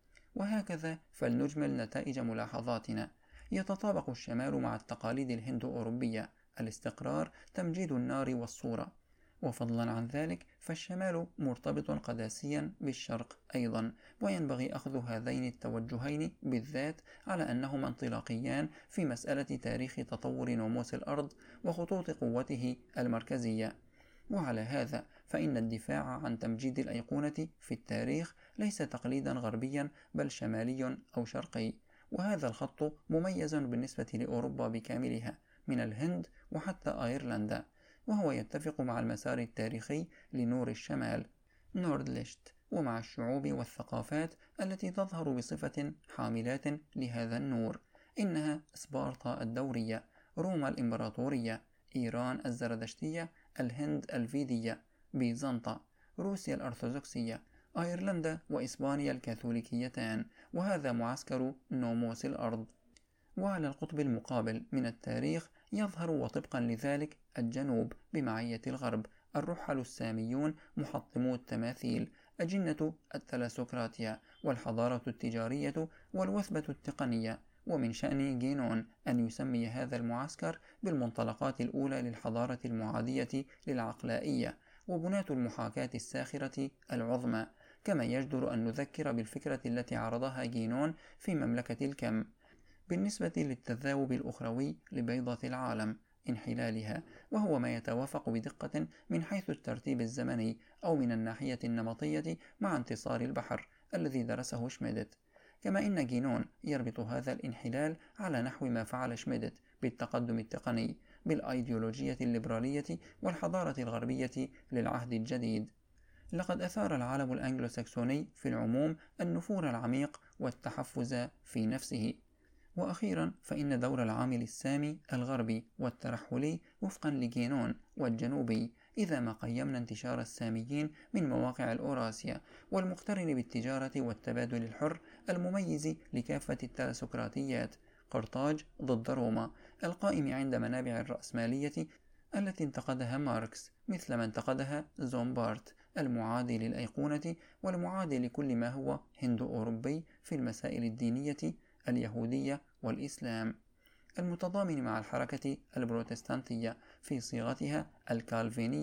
وهكذا فلنجمل نتائج ملاحظاتنا. يتطابق الشمال مع التقاليد الهند-أوروبية، الاستقرار، تمجيد النار والصورة. وفضلا عن ذلك فالشمال مرتبط قداسيا بالشرق أيضا، وينبغي أخذ هذين التوجهين بالذات على أنهما انطلاقيان في مسألة تاريخ تطور ناموس الأرض وخطوط قوته المركزية. وعلى هذا فإن الدفاع عن تمجيد الأيقونة في التاريخ ليس تقليدا غربيا بل شمالي أو شرقي. وهذا الخط مميز بالنسبة لأوروبا بكاملها من الهند وحتى أيرلندا، وهو يتفق مع المسار التاريخي لنور الشمال نوردليشت، ومع الشعوب والثقافات التي تظهر بصفة حاملات لهذا النور. إنها سبارتا الدورية، روما الإمبراطورية، إيران الزردشتية، الهند الفيدية، بيزنطة، روسيا الأرثوذكسية، أيرلندا وإسبانيا الكاثوليكيتان. وهذا معسكر ناموس الأرض. وعلى القطب المقابل من التاريخ يظهر وطبقا لذلك الجنوب بمعية الغرب، الرحل الساميون محطمو التماثيل، أجنة التلاسوكراتيا، والحضارة التجارية والوثبة التقنية. ومن شأن جينون أن يسمي هذا المعسكر بالمنطلقات الأولى للحضارة المعادية للعقلائية وبناة المحاكاة الساخرة العظمى، كما يجدر أن نذكر بالفكرة التي عرضها جينون في مملكة الكم بالنسبة للتذاوب الأخروي لبيضة العالم انحلالها، وهو ما يتوافق بدقة من حيث الترتيب الزمني أو من الناحية النمطية مع انتصار البحر الذي درسه شميدت. كما إن جينون يربط هذا الانحلال على نحو ما فعل شميدت بالتقدم التقني بالأيديولوجية الليبرالية والحضارة الغربية للعهد الجديد. لقد أثار العالم الأنجلوساكسوني في العموم النفور العميق والتحفز في نفسه. وأخيرا فإن دور العامل السامي الغربي والترحلي وفقا لجينون والجنوبي، إذا ما قيمنا انتشار الساميين من مواقع الأوراسيا والمقترن بالتجارة والتبادل الحر المميز لكافة التلاسوكراتيات، قرطاج ضد روما، القائم عند منابع الرأسمالية التي انتقدها ماركس مثل ما انتقدها زومبارت، المعادي للأيقونة والمعادي لكل ما هو هندو-أوروبي في المسائل الدينية اليهودية والإسلام، المتضامن مع الحركة البروتستانتية في صيغتها الكالفينية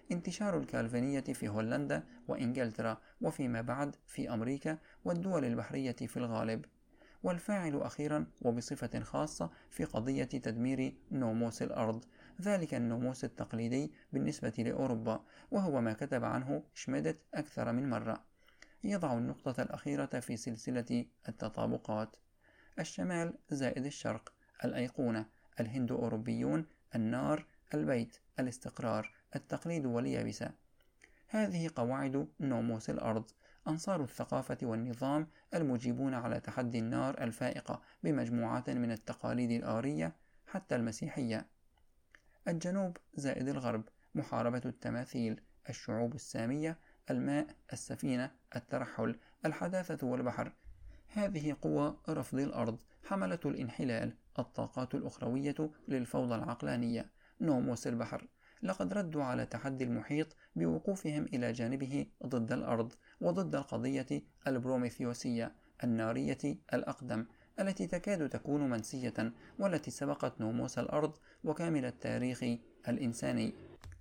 انتشار الكالفينية في هولندا وإنجلترا، وفيما بعد في أمريكا والدول البحرية في الغالب. والفاعل أخيرا وبصفة خاصة في قضية تدمير ناموس الأرض، ذلك الناموس التقليدي بالنسبة لأوروبا، وهو ما كتب عنه شميدت أكثر من مرة. يضع النقطة الأخيرة في سلسلة التطابقات: الشمال زائد الشرق، الأيقونة، الهند أوروبيون، النار، البيت، الاستقرار، التقليد واليابسة. هذه قواعد ناموس الأرض. أنصار الثقافة والنظام المجيبون على تحدي النار الفائقة بمجموعات من التقاليد الآرية حتى المسيحية. الجنوب زائد الغرب، محاربة التماثيل، الشعوب السامية، الماء، السفينة، الترحل، الحداثة والبحر. هذه قوى رفض الأرض، حملة الانحلال، الطاقات الأخروية للفوضى العقلانية. ناموس البحر، لقد ردوا على تحدي المحيط بوقوفهم إلى جانبه ضد الأرض وضد القضية البروميثيوسية النارية الأقدم التي تكاد تكون منسية، والتي سبقت ناموس الأرض وكامل التاريخ الإنساني.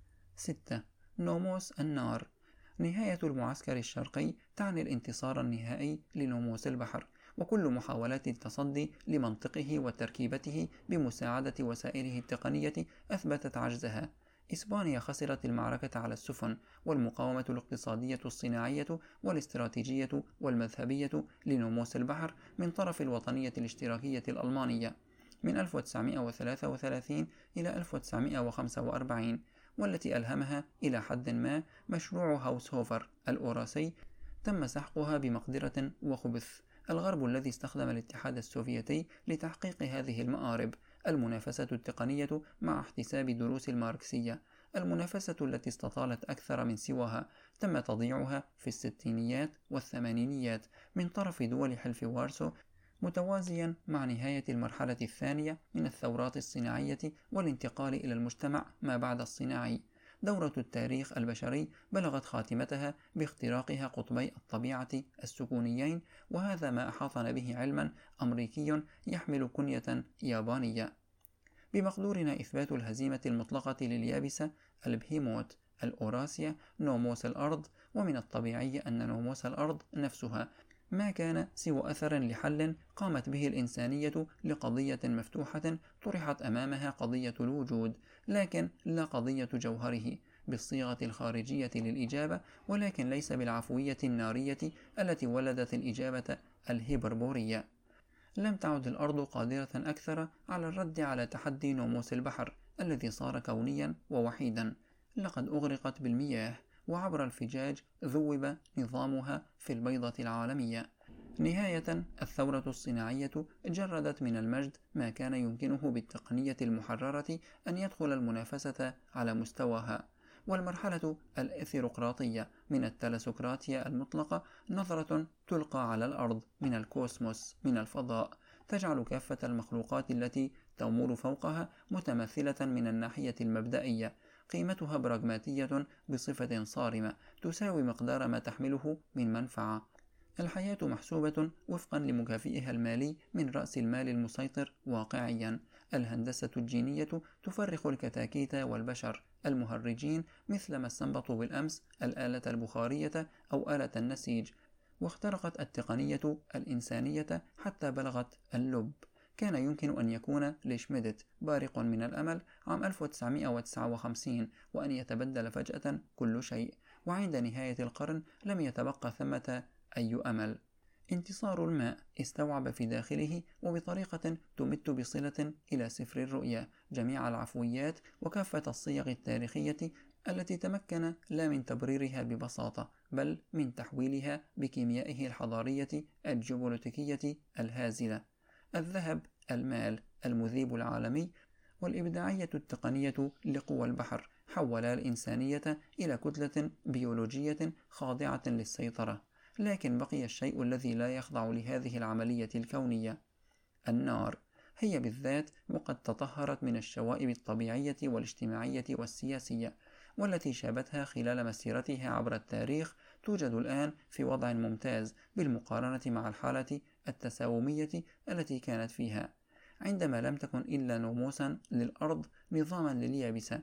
ستة. ناموس النار. نهاية المعسكر الشرقي تعني الانتصار النهائي لناموس البحر، وكل محاولات التصدي لمنطقه وتركيبته بمساعدة وسائله التقنية أثبتت عجزها. إسبانيا خسرت المعركة على السفن، والمقاومة الاقتصادية الصناعية والاستراتيجية والمذهبية لناموس البحر من طرف الوطنية الاشتراكية الألمانية من ألف وتسعمائة وثلاثة وثلاثين إلى ألف وتسعمائة وخمسة وأربعين، والتي ألهمها إلى حد ما مشروع هاوسهوفر الأوراسي، تم سحقها بمقدرة وخبث. الغرب الذي استخدم الاتحاد السوفيتي لتحقيق هذه المآرب، المنافسة التقنية مع احتساب دروس الماركسية، المنافسة التي استطالت أكثر من سواها، تم تضييعها في الستينيات والثمانينيات من طرف دول حلف وارسو، متوازيا مع نهاية المرحلة الثانية من الثورات الصناعية والانتقال إلى المجتمع ما بعد الصناعي. دورة التاريخ البشري بلغت خاتمتها باختراقها قطبي الطبيعة السكونيين، وهذا ما أحاطنا به علما أمريكي يحمل كنية يابانية. بمقدورنا إثبات الهزيمة المطلقة لليابسة، البهيموت، الأوراسيا، ناموس الأرض، ومن الطبيعي أن ناموس الأرض نفسها ما كان سوى أثر لحل قامت به الإنسانية لقضية مفتوحة طرحت أمامها قضية الوجود، لكن لا قضية جوهره، بالصيغة الخارجية للإجابة، ولكن ليس بالعفوية النارية التي ولدت الإجابة الهيبربورية. لم تعد الأرض قادرة أكثر على الرد على تحدي ناموس البحر الذي صار كونيا ووحيدا. لقد أغرقت بالمياه، وعبر الفجاج ذوب نظامها في البيضة العالمية. نهاية، الثورة الصناعية جردت من المجد ما كان يمكنه بالتقنية المحررة أن يدخل المنافسة على مستواها. والمرحلة الإثيروقراطية من التلسوقراطية المطلقة، نظرة تلقى على الأرض من الكوسموس، من الفضاء، تجعل كافة المخلوقات التي تمر فوقها متمثلة من الناحية المبدئية، قيمتها براغماتية بصفة صارمة، تساوي مقدار ما تحمله من منفعة. الحياة محسوبة وفقا لمكافئها المالي من رأس المال المسيطر واقعيا. الهندسة الجينية تفرخ الكتاكيت والبشر المهرجين مثلما استنبطوا بالأمس الآلة البخارية أو آلة النسيج، واخترقت التقنية الإنسانية حتى بلغت اللب. كان يمكن أن يكون لشميدت بارق من الأمل عام ألف وتسعمائة وتسعة وخمسين وأن يتبدل فجأة كل شيء، وعند نهاية القرن لم يتبقى ثمة أي أمل. انتصار الماء استوعب في داخله وبطريقة تمت بصلة إلى سفر الرؤيا جميع العفويات وكافة الصيغ التاريخية التي تمكن لا من تبريرها ببساطة، بل من تحويلها بكيميائه الحضارية الجيوبوليتيكية الهازلة. الذهب، المال، المذيب العالمي، والإبداعية التقنية لقوى البحر حولا الإنسانية إلى كتلة بيولوجية خاضعة للسيطرة. لكن بقي الشيء الذي لا يخضع لهذه العملية الكونية: النار. هي بالذات وقد تطهرت من الشوائب الطبيعية والاجتماعية والسياسية، والتي شابتها خلال مسيرتها عبر التاريخ، توجد الآن في وضع ممتاز بالمقارنة مع الحالة التساومية التي كانت فيها، عندما لم تكن إلا ناموسا للأرض، نظاما لليابسة.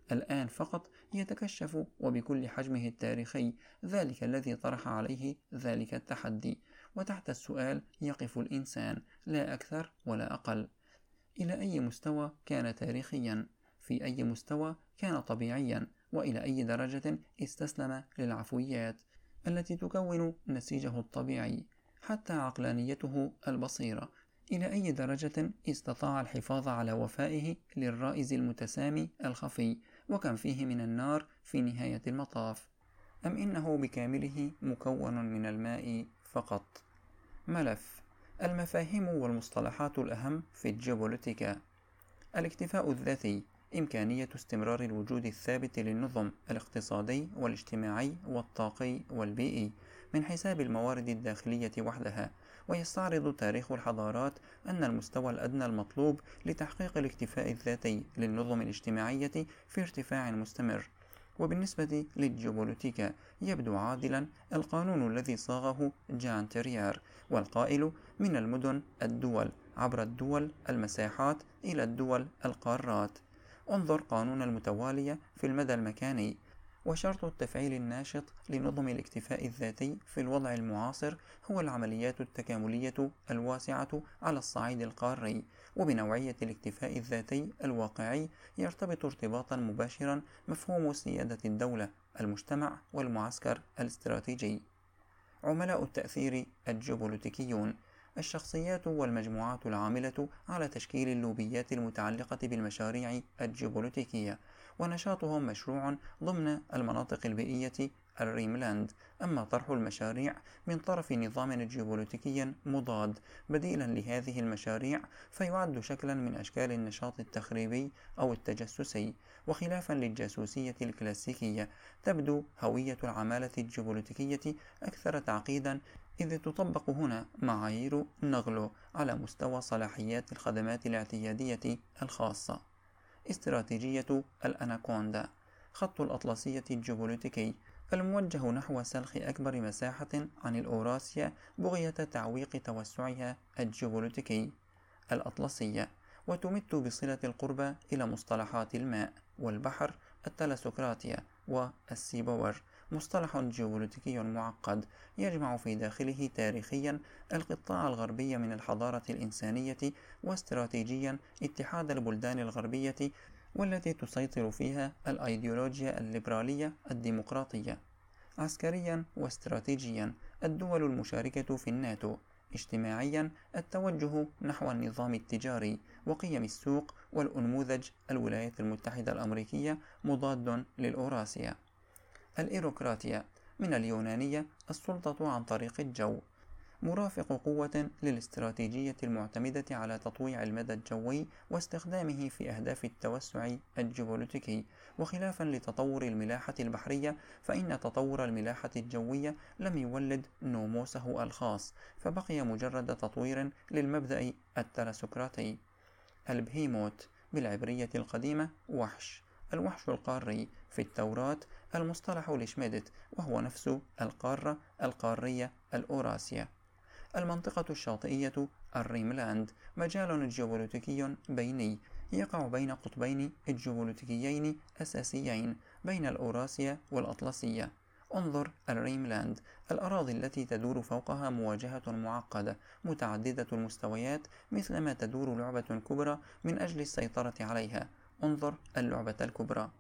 الآن فقط يتكشف وبكل حجمه التاريخي ذلك الذي طرح عليه ذلك التحدي، وتحت السؤال يقف الإنسان لا أكثر ولا أقل. إلى أي مستوى كان تاريخيا؟ في أي مستوى كان طبيعيا؟ وإلى أي درجة استسلم للعفويات التي تكون نسيجه الطبيعي؟ حتى عقلانيته البصيرة إلى أي درجة استطاع الحفاظ على وفائه للرائز المتسامي الخفي، وكم فيه من النار في نهاية المطاف؟ أم إنه بكامله مكون من الماء فقط؟ ملف المفاهيم والمصطلحات الأهم في الجيوبوليتيكا. الاكتفاء الذاتي، إمكانية استمرار الوجود الثابت للنظم الاقتصادي والاجتماعي والطاقي والبيئي من حساب الموارد الداخلية وحدها. ويستعرض تاريخ الحضارات أن المستوى الأدنى المطلوب لتحقيق الاكتفاء الذاتي للنظم الاجتماعية في ارتفاع مستمر. وبالنسبة للجيوبوليتيكا يبدو عادلا القانون الذي صاغه جان تيريار، والقائل: من المدن الدول، عبر الدول المساحات، إلى الدول القارات. انظر قانون المتوالية في المدى المكاني. وشرط التفعيل الناشط لنظم الاكتفاء الذاتي في الوضع المعاصر هو العمليات التكاملية الواسعة على الصعيد القاري. وبنوعية الاكتفاء الذاتي الواقعي يرتبط ارتباطا مباشرا مفهوم سيادة الدولة، المجتمع، والمعسكر الاستراتيجي. عملاء التأثير الجيوبوليتيكيون، الشخصيات والمجموعات العاملة على تشكيل اللوبيات المتعلقة بالمشاريع الجيوبوليتيكية، ونشاطهم مشروع ضمن المناطق البيئية الريملاند. أما طرح المشاريع من طرف نظام جيوبوليتيكي مضاد بديلا لهذه المشاريع فيعد شكلا من أشكال النشاط التخريبي أو التجسسي. وخلافا للجاسوسية الكلاسيكية، تبدو هوية العمالة الجيوبوليتيكية أكثر تعقيدا، إذ تطبق هنا معايير نغلو على مستوى صلاحيات الخدمات الاعتيادية الخاصة. استراتيجية الأناكوندا، خط الأطلسية الجيوبوليتيكي الموجه نحو سلخ أكبر مساحة عن الأوراسيا بغية تعويق توسعها الجيوبوليتيكي الأطلسية، وتمت بصلة القربى إلى مصطلحات الماء والبحر التلاسوكراتيا والسيبور، مصطلح جيوبوليتيكي معقد يجمع في داخله تاريخيا القطاع الغربي من الحضارة الإنسانية، واستراتيجيا اتحاد البلدان الغربية والتي تسيطر فيها الأيديولوجيا الليبرالية الديمقراطية. عسكريا واستراتيجيا الدول المشاركة في الناتو. اجتماعيا التوجه نحو النظام التجاري وقيم السوق والأنموذج الولايات المتحدة الأمريكية مضاد للأوراسيا. الإيروقراطيا من اليونانية السلطة عن طريق الجو، مرافق قوة للاستراتيجية المعتمدة على تطويع المدى الجوي واستخدامه في أهداف التوسع الجيوبوليتيكي. وخلافا لتطور الملاحة البحرية، فإن تطور الملاحة الجوية لم يولد نوموسه الخاص، فبقي مجرد تطوير للمبدأ التلاسوكراتي. البهيموت بالعبرية القديمة وحش، الوحش القاري في التوراة المصطلح لشميدت، وهو نفس القارة القارية الأوراسيا. المنطقة الشاطئية الريملاند مجال جيوبوليتيكي بيني يقع بين قطبين جيوبوليتيكيين أساسيين، بين الأوراسيا والأطلسية. انظر الريملاند، الأراضي التي تدور فوقها مواجهة معقدة متعددة المستويات، مثلما تدور لعبة كبرى من أجل السيطرة عليها. انظر اللعبة الكبرى.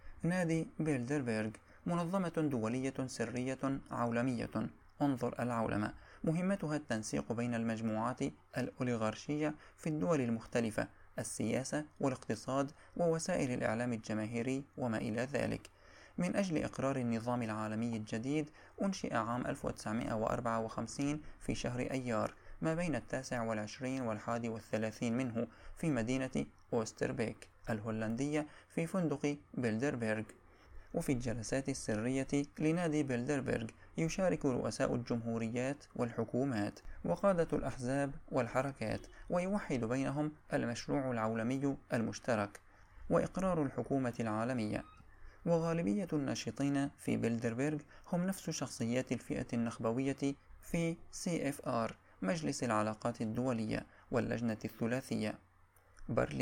نادي بيلدربيرغ منظمة دولية سرية عولمية. انظر العولمة، مهمتها التنسيق بين المجموعات الأوليغارشية في الدول المختلفة، السياسة والاقتصاد ووسائل الإعلام الجماهيري وما إلى ذلك. من أجل إقرار النظام العالمي الجديد أنشئ عام ألف وتسعمائة وأربعة وخمسين في شهر أيار ما بين التاسع والعشرين والحادي والثلاثين منه في مدينة أوستربيك الهولندية في فندق بيلدربيرغ. وفي الجلسات السرية لنادي بيلدربيرغ يشارك رؤساء الجمهوريات والحكومات وقادة الأحزاب والحركات، ويوحد بينهم المشروع العولمي المشترك وإقرار الحكومة العالمية. وغالبية الناشطين في بيلدربيرغ هم نفس شخصيات الفئة النخبوية في سي إف آر مجلس العلاقات الدولية واللجنة الثلاثية. برلين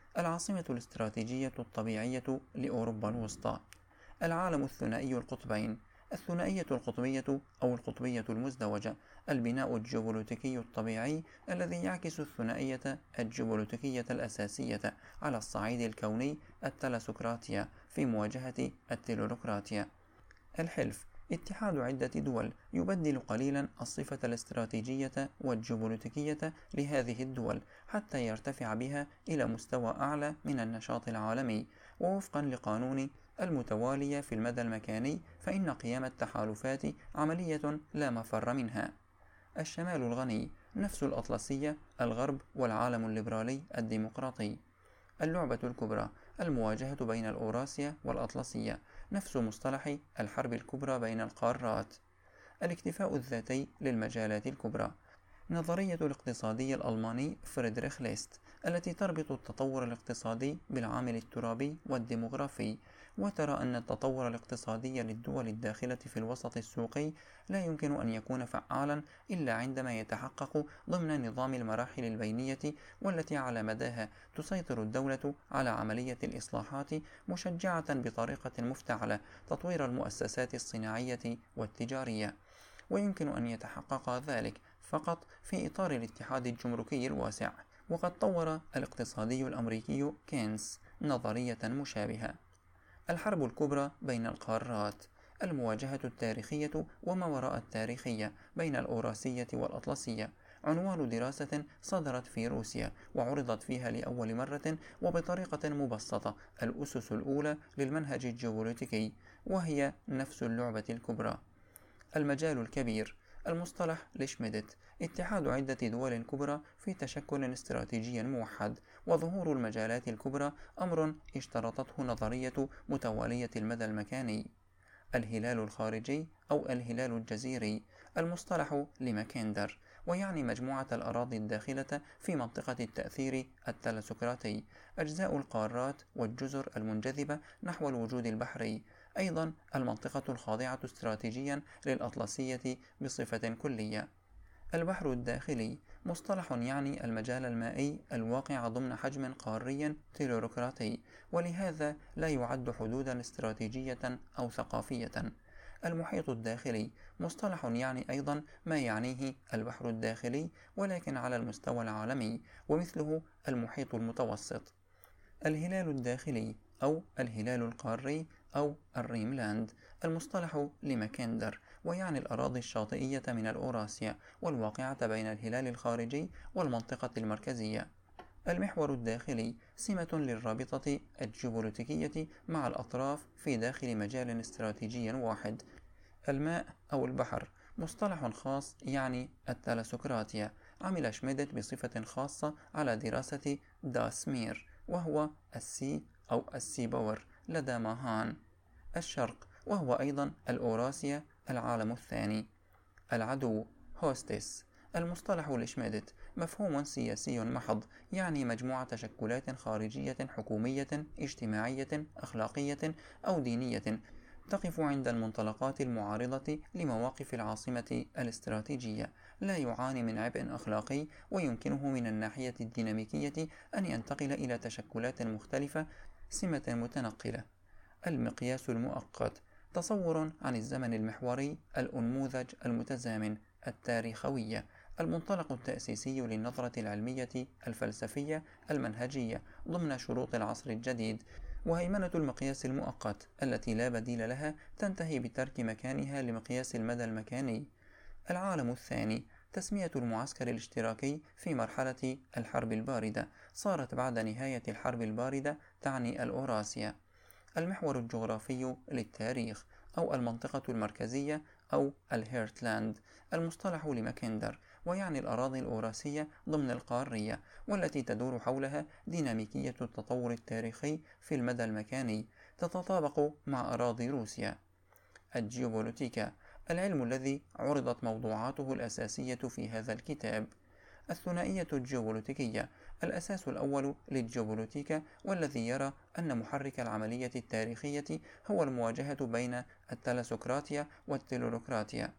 العاصمة الاستراتيجية الطبيعية لأوروبا الوسطى. العالم الثنائي القطبين. الثنائية القطبية أو القطبية المزدوجة، البناء الجيوبوليتيكي الطبيعي الذي يعكس الثنائية الجيوبوليتيكية الأساسية على الصعيد الكوني التلاسوكراتية في مواجهة التلوروكراتية. الحلف، اتحاد عدة دول يبدل قليلا الصفة الاستراتيجية والجيوبوليتيكية لهذه الدول حتى يرتفع بها إلى مستوى أعلى من النشاط العالمي، ووفقا لقانون المتوالية في المدى المكاني، فإن قيام التحالفات عملية لا مفر منها. الشمال الغني، نفس الأطلسية، الغرب والعالم الليبرالي الديمقراطي. اللعبة الكبرى، المواجهة بين الأوراسيا والأطلسية، نفس مصطلح الحرب الكبرى بين القارات. الاكتفاء الذاتي للمجالات الكبرى. نظرية الاقتصادي الألماني فريدريخ ليست التي تربط التطور الاقتصادي بالعامل الترابي والديموغرافي، وترى أن التطور الاقتصادي للدول الداخلة في الوسط السوقي لا يمكن أن يكون فعالا إلا عندما يتحقق ضمن نظام المراحل البينية، والتي على مداها تسيطر الدولة على عملية الإصلاحات، مشجعة بطريقة مفتعلة تطوير المؤسسات الصناعية والتجارية. ويمكن أن يتحقق ذلك فقط في إطار الاتحاد الجمركي الواسع. وقد طور الاقتصادي الأمريكي كينز نظرية مشابهة. الحرب الكبرى بين القارات، المواجهة التاريخية وما وراء التاريخية بين الأوراسية والأطلسية، عنوان دراسة صدرت في روسيا وعرضت فيها لأول مرة وبطريقة مبسطة الأسس الأولى للمنهج الجيوبوليتيكي، وهي نفس اللعبة الكبرى. المجال الكبير، المصطلح لشميدت، اتحاد عدة دول كبرى في تشكل استراتيجي موحد، وظهور المجالات الكبرى أمر اشترطته نظرية متوالية المدى المكاني. الهلال الخارجي أو الهلال الجزيري، المصطلح لماكندر، ويعني مجموعة الأراضي الداخلة في منطقة التأثير التلاسوكراتي، أجزاء القارات والجزر المنجذبة نحو الوجود البحري، أيضا المنطقة الخاضعة استراتيجيا للأطلسية بصفة كلية. البحر الداخلي، مصطلح يعني المجال المائي الواقع ضمن حجم قاري تلوروكراتي، ولهذا لا يعد حدودا استراتيجية أو ثقافية. المحيط الداخلي، مصطلح يعني أيضا ما يعنيه البحر الداخلي ولكن على المستوى العالمي، ومثله المحيط المتوسط. الهلال الداخلي أو الهلال القاري أو الريملاند، المصطلح لماكندر، ويعني الأراضي الشاطئية من الأوراسيا والواقعة بين الهلال الخارجي والمنطقة المركزية. المحور الداخلي، سمة للرابطة الجيوبوليتيكية مع الأطراف في داخل مجال استراتيجي واحد. الماء أو البحر، مصطلح خاص يعني التلاسوكراتيا، عمل شميدت بصفة خاصة على دراسة داسمير، وهو السي أو السي باور لدى ماهان. الشرق، وهو أيضا الأوراسيا العالم الثاني. العدو هوستس، المصطلح لشميدت مفهوم سياسي محض، يعني مجموعة تشكلات خارجية حكومية اجتماعية أخلاقية أو دينية تقف عند المنطلقات المعارضة لمواقف العاصمة الاستراتيجية، لا يعاني من عبء أخلاقي، ويمكنه من الناحية الديناميكية أن ينتقل إلى تشكلات مختلفة، سمة متنقلة. المقياس المؤقت، تصور عن الزمن المحوري، الأنموذج المتزامن، التاريخوية، المنطلق التأسيسي للنظرة العلمية الفلسفية المنهجية ضمن شروط العصر الجديد. وهيمنة المقياس المؤقت التي لا بديل لها تنتهي بترك مكانها لمقياس المدى المكاني. العالم الثاني، تسمية المعسكر الاشتراكي في مرحلة الحرب الباردة، صارت بعد نهاية الحرب الباردة تعني الأوراسيا. المحور الجغرافي للتاريخ أو المنطقة المركزية أو الهيرتلاند، المصطلح لماكندر، ويعني الأراضي الأوراسية ضمن القارية، والتي تدور حولها ديناميكية التطور التاريخي في المدى المكاني، تتطابق مع أراضي روسيا. الجيوبوليتيكا، العلم الذي عرضت موضوعاته الأساسية في هذا الكتاب. الثنائية الجيوبوليتيكية، الأساس الأول للجيوبوليتيكا، والذي يرى أن محرك العملية التاريخية هو المواجهة بين التلاسوكراتيا والتلوروكراتيا.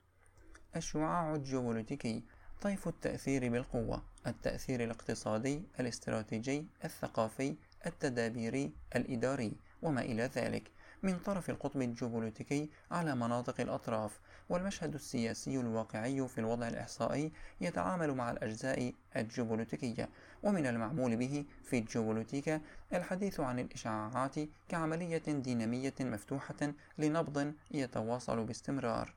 الشعاع الجيوبوليتيكي، طيف التأثير بالقوة، التأثير الاقتصادي، الاستراتيجي، الثقافي، التدابيري الإداري وما إلى ذلك من طرف القطب الجيوبوليتيكي على مناطق الأطراف. والمشهد السياسي الواقعي في الوضع الإحصائي يتعامل مع الأجزاء الجيوبوليتيكية. ومن المعمول به في الجيوبوليتيكا الحديث عن الإشعاعات كعملية دينامية مفتوحة لنبض يتواصل باستمرار.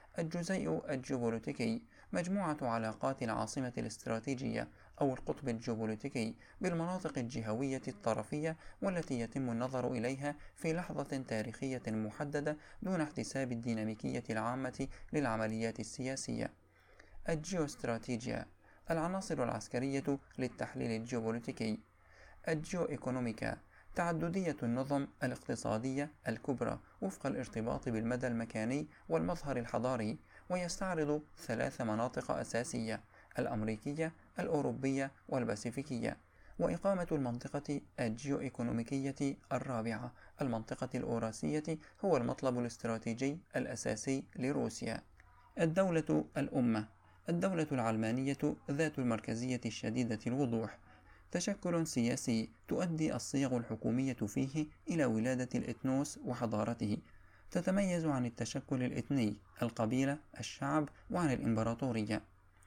الجزيء الجيوبوليتيكي مجموعة علاقات العاصمة الاستراتيجية أو القطب الجيوبوليتيكي بالمناطق الجهوية الطرفية، والتي يتم النظر إليها في لحظة تاريخية محددة دون احتساب الديناميكية العامة للعمليات السياسية. الجيوستراتيجيا العناصر العسكرية للتحليل الجيوبوليتيكي. الجيو إيكونوميكا تعددية النظم الاقتصادية الكبرى وفق الارتباط بالمدى المكاني والمظهر الحضاري، ويستعرض ثلاث مناطق أساسية: الأمريكية، الأوروبية، والباسيفيكية. وإقامة المنطقة الجيو إيكونوميكية الرابعة، المنطقة الأوراسية، هو المطلب الاستراتيجي الأساسي لروسيا. الدولة الأمة الدولة العلمانية ذات المركزية الشديدة الوضوح، تشكل سياسي تؤدي الصيغ الحكومية فيه إلى ولادة الإثنوس وحضارته، تتميز عن التشكل الإثني، القبيلة، الشعب، وعن الإمبراطورية.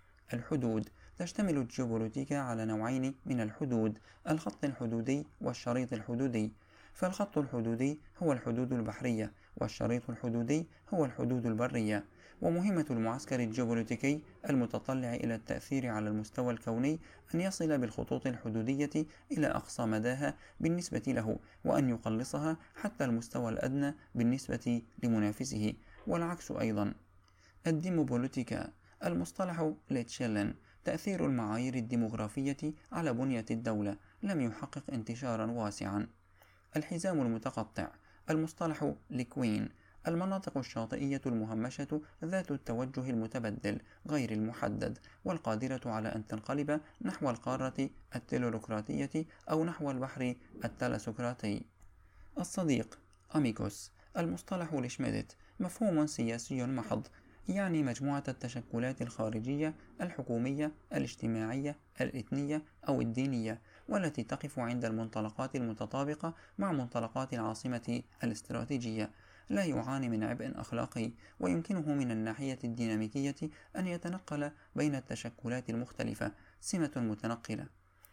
الحدود تشتمل الجيوبوليتيكا على نوعين من الحدود: الخط الحدودي والشريط الحدودي. فالخط الحدودي هو الحدود البحرية، والشريط الحدودي هو الحدود البرية. ومهمة المعسكر الجيوبوليتيكي المتطلع إلى التأثير على المستوى الكوني أن يصل بالخطوط الحدودية إلى أقصى مداها بالنسبة له، وأن يقلصها حتى المستوى الأدنى بالنسبة لمنافسه، والعكس أيضا. الديموبوليتيكا المصطلح لتشيلن تأثير المعايير الديموغرافية على بنية الدولة لم يحقق انتشارا واسعا. الحزام المتقطع المصطلح لكوين المناطق الشاطئية المهمشة ذات التوجه المتبدل غير المحدد، والقادرة على أن تنقلب نحو القارة التلوروكراتية أو نحو البحر التلاسوكراتي. الصديق أميكوس المصطلح لشميدت مفهوم سياسي محض، يعني مجموعة التشكلات الخارجية الحكومية الاجتماعية الإثنية أو الدينية، والتي تقف عند المنطلقات المتطابقة مع منطلقات العاصمة الاستراتيجية. لا يعاني من عبء أخلاقي، ويمكنه من الناحية الديناميكية أن يتنقل بين التشكلات المختلفة، سمة متنقلة.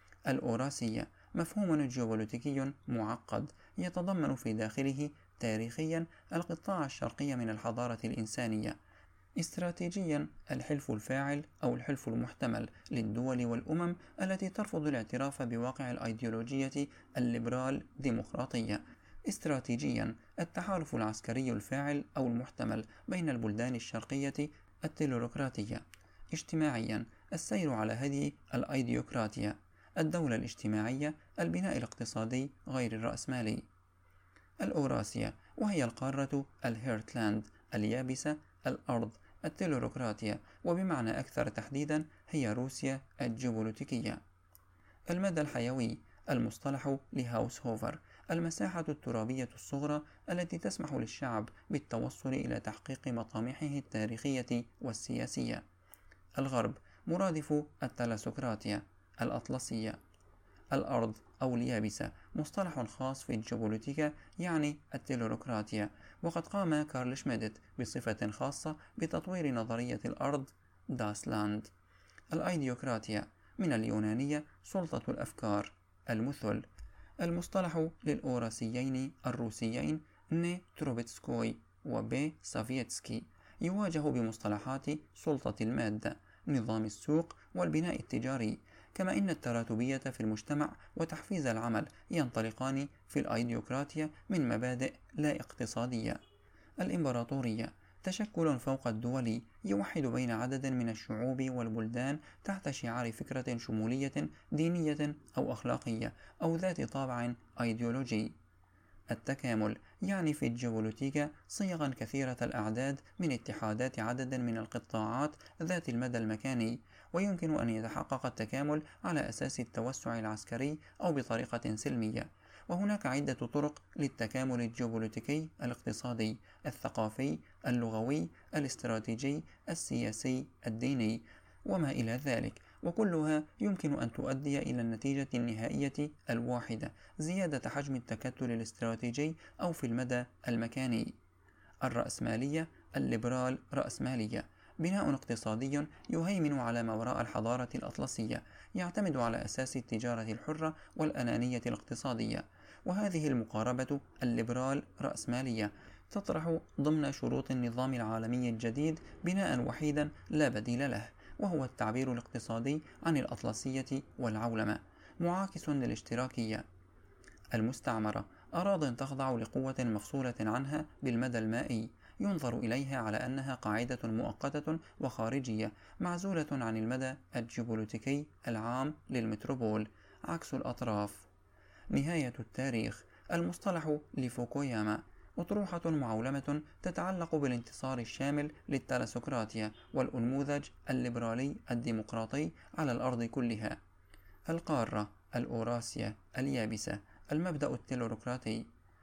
الأوراسية مفهوم جيوبوليتيكي معقد يتضمن في داخله تاريخيا القطاع الشرقي من الحضارة الإنسانية، استراتيجيا الحلف الفاعل أو الحلف المحتمل للدول والأمم التي ترفض الاعتراف بواقع الأيديولوجية الليبرال ديمقراطية، استراتيجيا التحالف العسكري الفاعل أو المحتمل بين البلدان الشرقية التلوروكراتية، اجتماعيا السير على هدي الأيديوقراطية، الدولة الاجتماعية البناء الاقتصادي غير الرأسمالي. الأوراسيا وهي القارة الهيرتلاند اليابسة، الأرض التلوروكراتية، وبمعنى أكثر تحديدا هي روسيا الجيوبوليتيكية. المدى الحيوي المصطلح لهاوس هوفر المساحة الترابية الصغرى التي تسمح للشعب بالتوصل إلى تحقيق مطامحه التاريخية والسياسية. الغرب مرادف التلاسوكراتيا الأطلسية. الأرض أو اليابسة مصطلح خاص في الجيوبوليتيكا يعني التلوروكراتيا، وقد قام كارل شميدت بصفة خاصة بتطوير نظرية الأرض داسلاند. الأيديوقراطيا من اليونانية سلطة الأفكار، المثل. المصطلح للأوراسيين الروسيين ني تروبتسكوي وبي سافيتسكي يواجه بمصطلحات سلطة المادة، نظام السوق، والبناء التجاري، كما إن التراتبية في المجتمع وتحفيز العمل ينطلقان في الأيديوقراطيا من مبادئ لا اقتصادية. الإمبراطورية تشكل فوق الدول يوحد بين عدد من الشعوب والبلدان تحت شعار فكرة شمولية دينية أو أخلاقية أو ذات طابع أيديولوجي. التكامل يعني في الجيوبوليتيكا صيغا كثيرة الأعداد من اتحادات عدد من القطاعات ذات المدى المكاني، ويمكن أن يتحقق التكامل على أساس التوسع العسكري أو بطريقة سلمية. وهناك عدة طرق للتكامل الجيوبوليتيكي: الاقتصادي، الثقافي، اللغوي، الاستراتيجي، السياسي، الديني، وما إلى ذلك. وكلها يمكن أن تؤدي إلى النتيجة النهائية الواحدة: زيادة حجم التكتل الاستراتيجي أو في المدى المكاني. الرأسمالية الليبرال رأسمالية بناء اقتصادي يهيمن على ما وراء الحضارة الأطلسية، يعتمد على أساس التجارة الحرة والأنانية الاقتصادية. وهذه المقاربة الليبرال رأسمالية تطرح ضمن شروط النظام العالمي الجديد بناء وحيدا لا بديل له، وهو التعبير الاقتصادي عن الأطلسية والعولمة، معاكس للاشتراكية المستعمرة: أراضٍ تخضع لقوة مفصولة عنها بالمدى المائي، ينظر إليها على أنها قاعدة مؤقتة وخارجية معزولة عن المدى الجيوبوليتيكي العام للمتروبول، عكس الأطراف. نهاية التاريخ المصطلح لفوكوياما: أطروحة معولمة تتعلق بالانتصار الشامل للتالسوقراطيا والأنموذج الليبرالي الديمقراطي على الأرض كلها. القارة الأوراسيا اليابسة: المبدأ التلوروقراطي.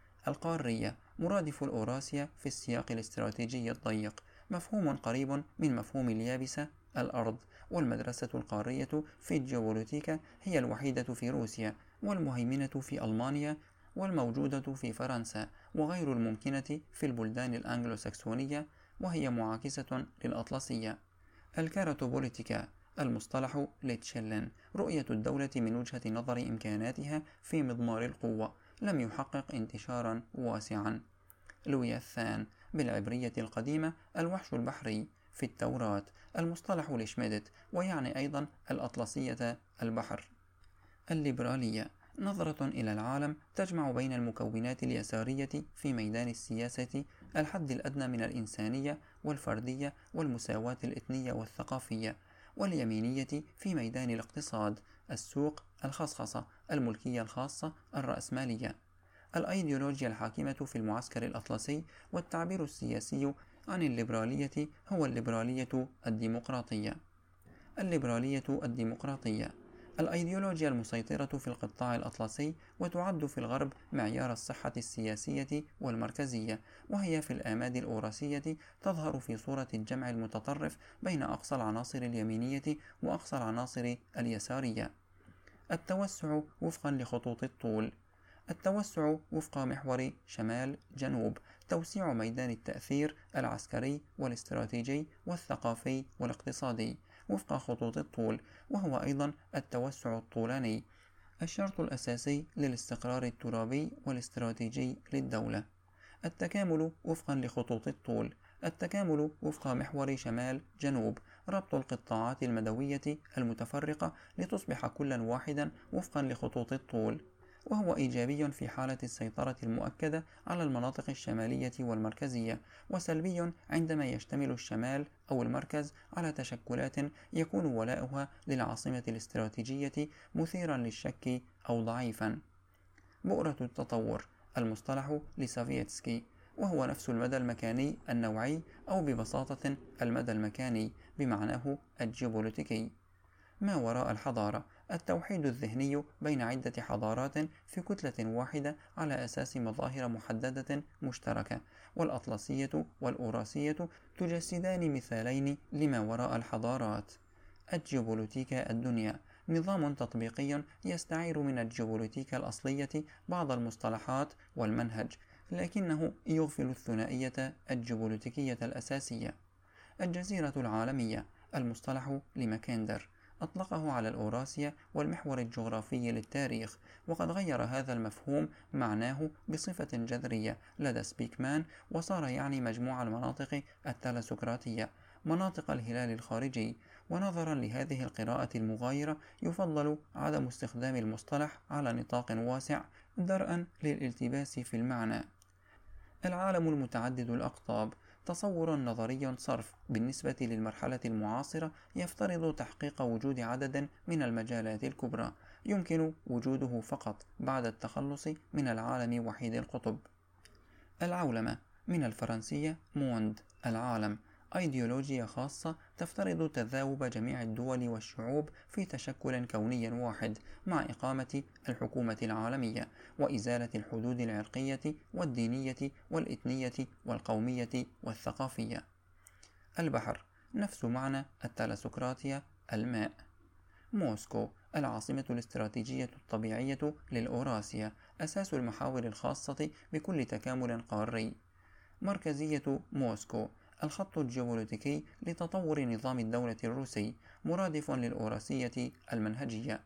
القارية مرادف الأوراسيا في السياق الاستراتيجي الضيق، مفهوم قريب من مفهوم اليابسة الأرض. والمدرسة القارية في الجيوبوليتيكا هي الوحيدة في روسيا، والمهيمنة في ألمانيا، والموجودة في فرنسا، وغير الممكنة في البلدان الأنجلوساكسونية، وهي معاكسة للأطلسية. الكاراتوبوليتيكا المصطلح لتشيلن: رؤية الدولة من وجهة نظر إمكاناتها في مضمار القوة، لم يحقق انتشارا واسعا. لوياثان بالعبرية القديمة: الوحش البحري في التوراة، المصطلح لشميدت، ويعني أيضا الأطلسية البحر. الليبرالية نظرة إلى العالم تجمع بين المكونات اليسارية في ميدان السياسة: الحد الأدنى من الإنسانية والفردية والمساواة الإثنية والثقافية، واليمينية في ميدان الاقتصاد: السوق، الخصخصة، الملكية الخاصة، الرأسمالية. الأيديولوجيا الحاكمة في المعسكر الأطلسي والتعبير السياسي عن الليبرالية هو الليبرالية الديمقراطية. الليبرالية الديمقراطية الأيديولوجيا المسيطرة في القطاع الأطلسي، وتعد في الغرب معيار الصحة السياسية والمركزية، وهي في الآماد الأوراسية تظهر في صورة الجمع المتطرف بين أقصى العناصر اليمينية وأقصى العناصر اليسارية. التوسع وفقا لخطوط الطول: التوسع وفق محور شمال جنوب، توسيع ميدان التأثير العسكري والاستراتيجي والثقافي والاقتصادي وفق خطوط الطول، وهو أيضا التوسع الطولاني، الشرط الأساسي للاستقرار الترابي والاستراتيجي للدولة. التكامل وفقا لخطوط الطول: التكامل وفق محور شمال جنوب، ربط القطاعات المدوية المتفرقة لتصبح كلا واحدا وفقا لخطوط الطول، وهو إيجابي في حالة السيطرة المؤكدة على المناطق الشمالية والمركزية، وسلبي عندما يشتمل الشمال أو المركز على تشكلات يكون ولاؤها للعاصمة الاستراتيجية مثيرا للشك أو ضعيفا. بؤرة التطور المصطلح لسافيتسكي، وهو نفس المدى المكاني النوعي، أو ببساطة المدى المكاني بمعناه الجيوبوليتيكي. ما وراء الحضارة: التوحيد الذهني بين عدة حضارات في كتلة واحدة على أساس مظاهر محددة مشتركة، والأطلسية والأوراسية تجسدان مثالين لما وراء الحضارات. الجيوبوليتيكا الدنيا نظام تطبيقي يستعير من الجيوبوليتيكا الأصلية بعض المصطلحات والمنهج، لكنه يغفل الثنائية الجيوبوليتيكية الأساسية. الجزيرة العالمية المصطلح لماكندر، أطلقه على الأوراسيا والمحور الجغرافي للتاريخ، وقد غير هذا المفهوم معناه بصفة جذرية لدى سبيكمان، وصار يعني مجموع المناطق التالسوقراطية، مناطق الهلال الخارجي. ونظرا لهذه القراءة المغايرة يفضل عدم استخدام المصطلح على نطاق واسع درءا للالتباس في المعنى. العالم المتعدد الأقطاب تصور نظري صرف بالنسبة للمرحلة المعاصرة يفترض تحقيق وجود عدد من المجالات الكبرى يمكن وجوده فقط بعد التخلص من العالم وحيد القطب. العولمة من الفرنسية موند العالم، أيديولوجيا خاصة تفترض تذاوب جميع الدول والشعوب في تشكل كوني واحد مع إقامة الحكومة العالمية وإزالة الحدود العرقية والدينية والإثنية والقومية والثقافية. البحر نفس معنى التالسوقراطيا الماء. موسكو العاصمة الاستراتيجية الطبيعية للأوراسيا، أساس المحاور الخاصة بكل تكامل قاري. مركزية موسكو الخط الجيوبوليتيكي لتطور نظام الدولة الروسي، مرادف للأوراسية المنهجية.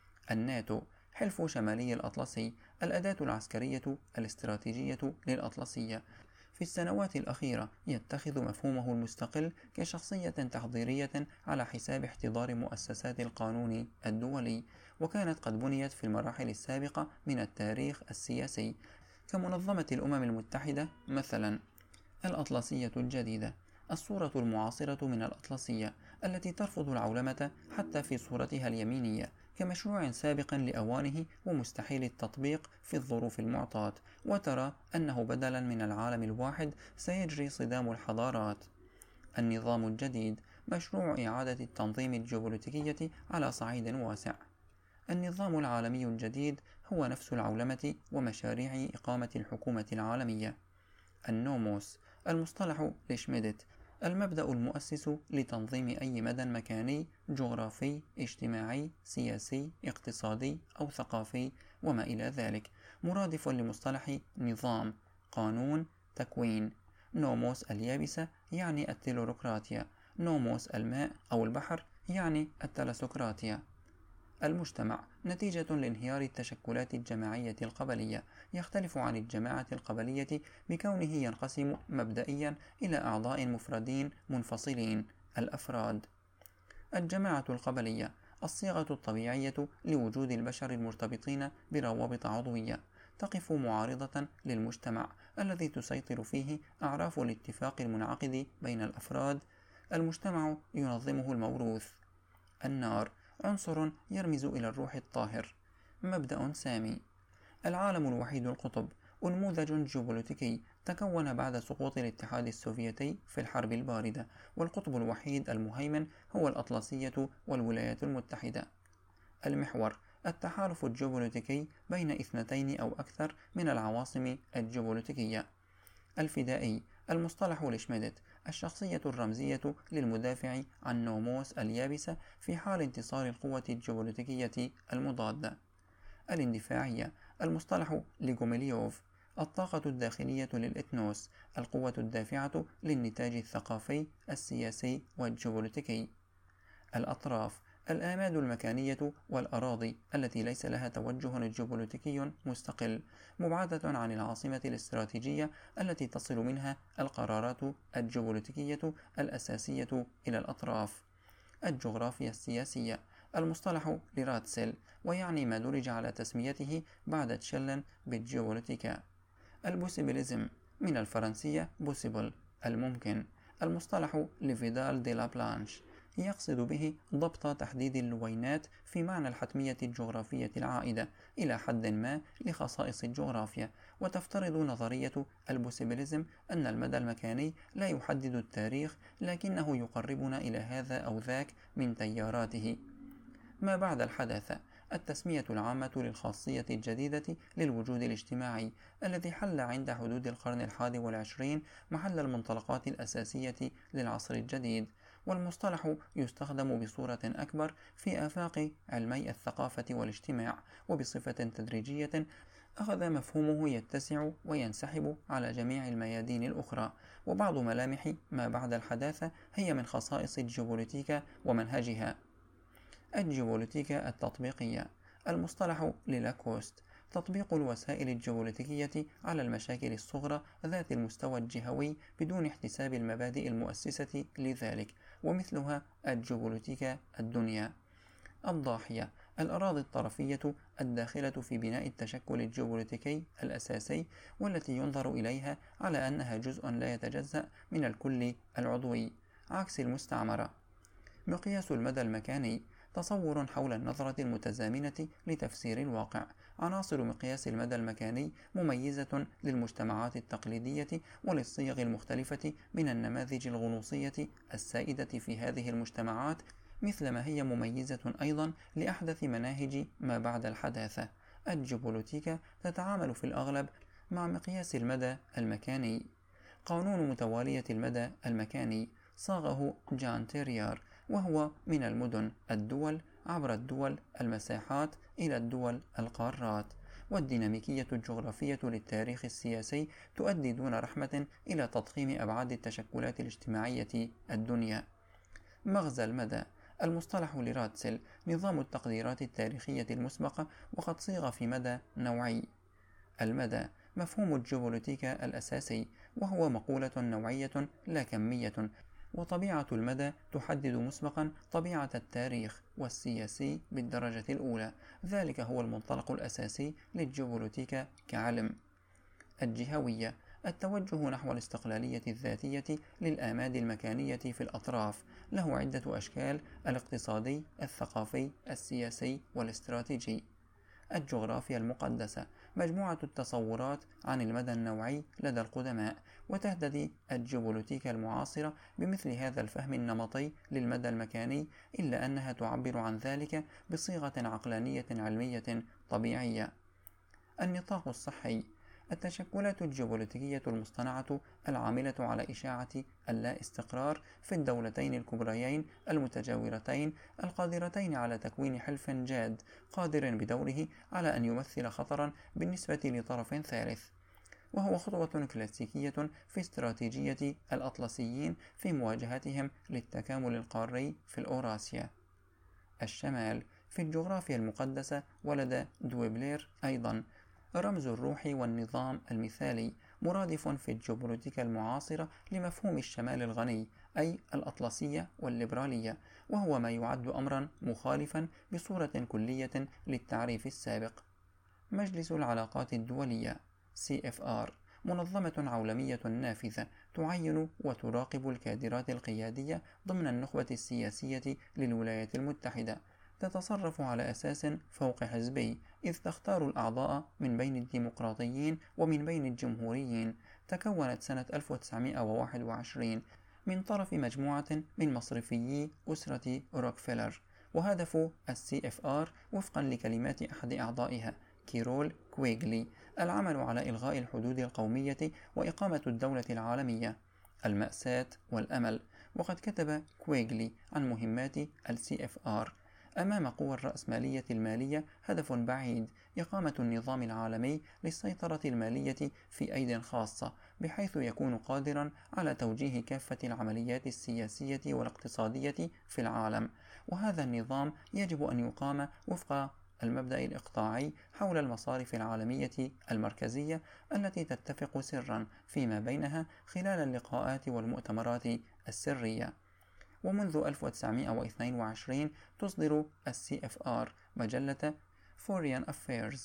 الناتو حلف شمالي الأطلسي، الأداة العسكرية الاستراتيجية للأطلسية. في السنوات الأخيرة يتخذ مفهومه المستقل كشخصية تحضيرية على حساب احتضار مؤسسات القانون الدولي، وكانت قد بنيت في المراحل السابقة من التاريخ السياسي كمنظمة الأمم المتحدة مثلا. الأطلسية الجديدة الصورة المعاصرة من الأطلسية التي ترفض العولمة حتى في صورتها اليمينية كمشروع سابق لأوانه ومستحيل التطبيق في الظروف المعطاة، وترى أنه بدلا من العالم الواحد سيجري صدام الحضارات. النظام الجديد مشروع إعادة التنظيم الجيوبوليتيكية على صعيد واسع. النظام العالمي الجديد هو نفس العولمة ومشاريع إقامة الحكومة العالمية. النوموس المصطلح لشميدت المبدأ المؤسس لتنظيم أي مدى مكاني جغرافي اجتماعي سياسي اقتصادي أو ثقافي وما إلى ذلك، مرادف لمصطلح نظام قانون تكوين. نوموس اليابسة يعني التلوروقراطيا، نوموس الماء أو البحر يعني التلاسوقراطيا. المجتمع نتيجة لانهيار التشكلات الجماعية القبلية، يختلف عن الجماعة القبلية بكونه ينقسم مبدئيا إلى أعضاء مفردين منفصلين الأفراد. الجماعة القبلية الصيغة الطبيعية لوجود البشر المرتبطين بروابط عضوية، تقف معارضة للمجتمع الذي تسيطر فيه أعراف الاتفاق المنعقد بين الأفراد. المجتمع ينظمه الموروث. النار عنصر يرمز إلى الروح الطاهر. مبدأ سامي العالم الوحيد القطب أنموذج جيوبوليتيكي تكون بعد سقوط الاتحاد السوفيتي في الحرب الباردة، والقطب الوحيد المهيمن هو الأطلسية والولايات المتحدة. المحور التحالف الجيوبوليتيكي بين اثنتين أو أكثر من العواصم الجيوبوليتيكية. الفدائي المصطلح لشميدت الشخصية الرمزية للمدافع عن نوموس اليابسة في حال انتصار القوة الجيوبوليتيكية المضادة. الاندفاعية المصطلح لغوميليوف الطاقة الداخلية للإثنوس، القوة الدافعة للنتاج الثقافي السياسي والجيوبوليتيكي. الأطراف الآماد المكانية والأراضي التي ليس لها توجه جيوبوليتيكي مستقل، مبعدة عن العاصمة الاستراتيجية التي تصل منها القرارات الجيوبوليتيكية الأساسية إلى الأطراف. الجغرافيا السياسية المصطلح لراتسل، ويعني ما درج على تسميته بعد تشيلن بالجيوبوليتيكا. البوسيبيليزم من الفرنسية بوسيبل الممكن، المصطلح لفيدال دي لا بلانش، يقصد به ضبط تحديد اللوينات في معنى الحتمية الجغرافية العائدة إلى حد ما لخصائص الجغرافيا، وتفترض نظرية البوسيبيليزم أن المدى المكاني لا يحدد التاريخ، لكنه يقربنا إلى هذا أو ذاك من تياراته. ما بعد الحداثة التسمية العامة للخاصية الجديدة للوجود الاجتماعي الذي حل عند حدود القرن الحادي والعشرين محل المنطلقات الأساسية للعصر الجديد، والمصطلح يستخدم بصورة أكبر في آفاق علمي الثقافة والاجتماع، وبصفة تدريجية أخذ مفهومه يتسع وينسحب على جميع الميادين الأخرى. وبعض ملامح ما بعد الحداثة هي من خصائص الجيوبوليتيكا ومنهجها. الجيوبوليتيكا التطبيقية المصطلح للاكوست، تطبيق الوسائل الجيوبوليتيكية على المشاكل الصغرى ذات المستوى الجهوي بدون احتساب المبادئ المؤسسة لذلك، ومثلها الجيوبوليتيكا الدنيا. الضاحية الأراضي الطرفية الداخلة في بناء التشكل الجيوبوليتيكي الأساسي، والتي ينظر إليها على أنها جزء لا يتجزأ من الكل العضوي، عكس المستعمرة. مقياس المدى المكاني تصور حول النظرة المتزامنة لتفسير الواقع. عناصر مقياس المدى المكاني مميزة للمجتمعات التقليدية وللصيغ المختلفة من النماذج الغنوصية السائدة في هذه المجتمعات، مثلما هي مميزة أيضا لأحدث مناهج ما بعد الحداثة. الجيوبوليتيكا تتعامل في الأغلب مع مقياس المدى المكاني. قانون متوالية المدى المكاني صاغه جان تيريار، وهو من المدن، الدول، عبر الدول المساحات إلى الدول القارات. والديناميكية الجغرافية للتاريخ السياسي تؤدي دون رحمة إلى تضخيم أبعاد التشكلات الاجتماعية الدنيا. مغزى المدى. المصطلح لراتسل نظام التقديرات التاريخية المسبقة، وقد صيغ في مدى نوعي. المدى مفهوم الجيوبوليتيكا الأساسي، وهو مقولة نوعية لا كمية، وطبيعة المدى تحدد مسبقا طبيعة التاريخ والسياسي بالدرجة الأولى. ذلك هو المنطلق الأساسي للجيوبوليتيكا كعلم. الجهوية التوجه نحو الاستقلالية الذاتية للآماد المكانية في الأطراف، له عدة أشكال: الاقتصادي، الثقافي، السياسي، والاستراتيجي. الجغرافيا المقدسة مجموعة التصورات عن المدى النوعي لدى القدماء، وتهتدي الجيوبوليتيكا المعاصرة بمثل هذا الفهم النمطي للمدى المكاني، إلا أنها تعبر عن ذلك بصيغة عقلانية علمية طبيعية. النطاق الصحي التشكلات الجيوبوليتيكية المصطنعة العاملة على إشاعة اللا استقرار في الدولتين الكبريين المتجاورتين، القادرتين على تكوين حلف جاد قادر بدوره على أن يمثل خطرا بالنسبة لطرف ثالث، وهو خطوة كلاسيكية في استراتيجية الأطلسيين في مواجهتهم للتكامل القاري في الأوراسيا. الشمال في الجغرافيا المقدسة ولدى دويبلير أيضا رمز الروح والنظام المثالي، مرادف في الجيوبوليتيكا المعاصرة لمفهوم الشمال الغني، أي الأطلسية والليبرالية، وهو ما يعد أمرا مخالفا بصورة كلية للتعريف السابق. مجلس العلاقات الدولية سي إف آر منظمة عولمية نافذة تعين وتراقب الكادرات القيادية ضمن النخبة السياسية للولايات المتحدة، تتصرف على أساس فوق حزبي، إذ تختار الأعضاء من بين الديمقراطيين ومن بين الجمهوريين. تكونت سنة ألف وتسعمائة وواحد وعشرين من طرف مجموعة من مصرفيي أسرة روكفيلر، وهدف السي إف آر وفقا لكلمات أحد أعضائها كيرول كويغلي العمل على إلغاء الحدود القومية وإقامة الدولة العالمية. المأساة والأمل. وقد كتب كويغلي عن مهمات السي إف آر: أمام قوى الرأسمالية المالية هدف بعيد، إقامة النظام العالمي للسيطرة المالية في أيد خاصة، بحيث يكون قادرا على توجيه كافة العمليات السياسية والاقتصادية في العالم، وهذا النظام يجب أن يقام وفق المبدأ الإقطاعي حول المصارف العالمية المركزية التي تتفق سرا فيما بينها خلال اللقاءات والمؤتمرات السرية. ومنذ ألف وتسعمائة واثنين وعشرين تصدر السي إف آر مجلة Foreign Affairs.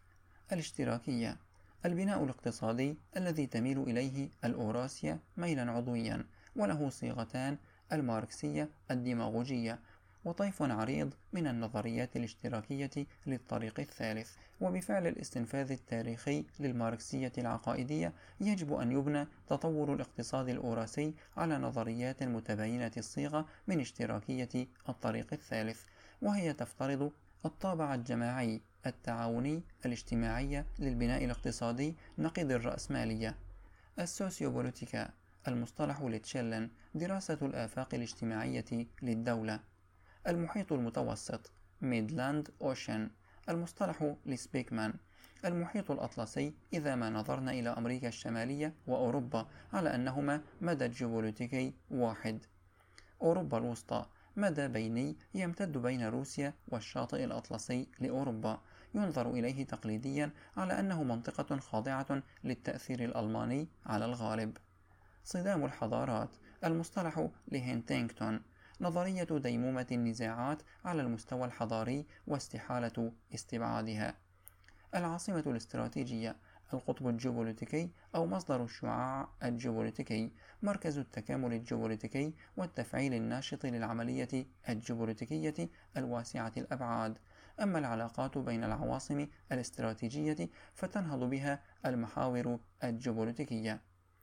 الاشتراكية البناء الاقتصادي الذي تميل إليه الأوراسيا ميلا عضويا، وله صيغتان: الماركسية الديماغوجية، وطيف عريض من النظريات الاشتراكية للطريق الثالث. وبفعل الاستنفاذ التاريخي للماركسية العقائدية يجب أن يبنى تطور الاقتصاد الأوراسي على نظريات متباينة الصيغة من اشتراكية الطريق الثالث، وهي تفترض الطابع الجماعي التعاوني الاجتماعي للبناء الاقتصادي نقيض الرأسمالية. السوسيوبوليتيكا المصطلح لتشيلن دراسة الآفاق الاجتماعية للدولة. المحيط المتوسط ميدلاند أوشن المصطلح لسبيكمان المحيط الأطلسي، إذا ما نظرنا إلى أمريكا الشمالية وأوروبا على أنهما مدى جيوبوليتيكي واحد. أوروبا الوسطى مدى بيني يمتد بين روسيا والشاطئ الأطلسي لأوروبا، ينظر إليه تقليديا على أنه منطقة خاضعة للتأثير الألماني على الغالب. صدام الحضارات المصطلح لهنتينغتون نظرية ديمومة النزاعات على المستوى الحضاري واستحالة استبعادها. العاصمة الاستراتيجية القطب الجيوبوليتيكي أو مصدر الشعاع الجيوبوليتيكي، مركز التكامل الجيوبوليتيكي والتفعيل الناشط للعملية الجيوبوليتيكية الواسعة الأبعاد. أما العلاقات بين العواصم الاستراتيجية فتنهض بها المحاور الجيوبوليتيكية.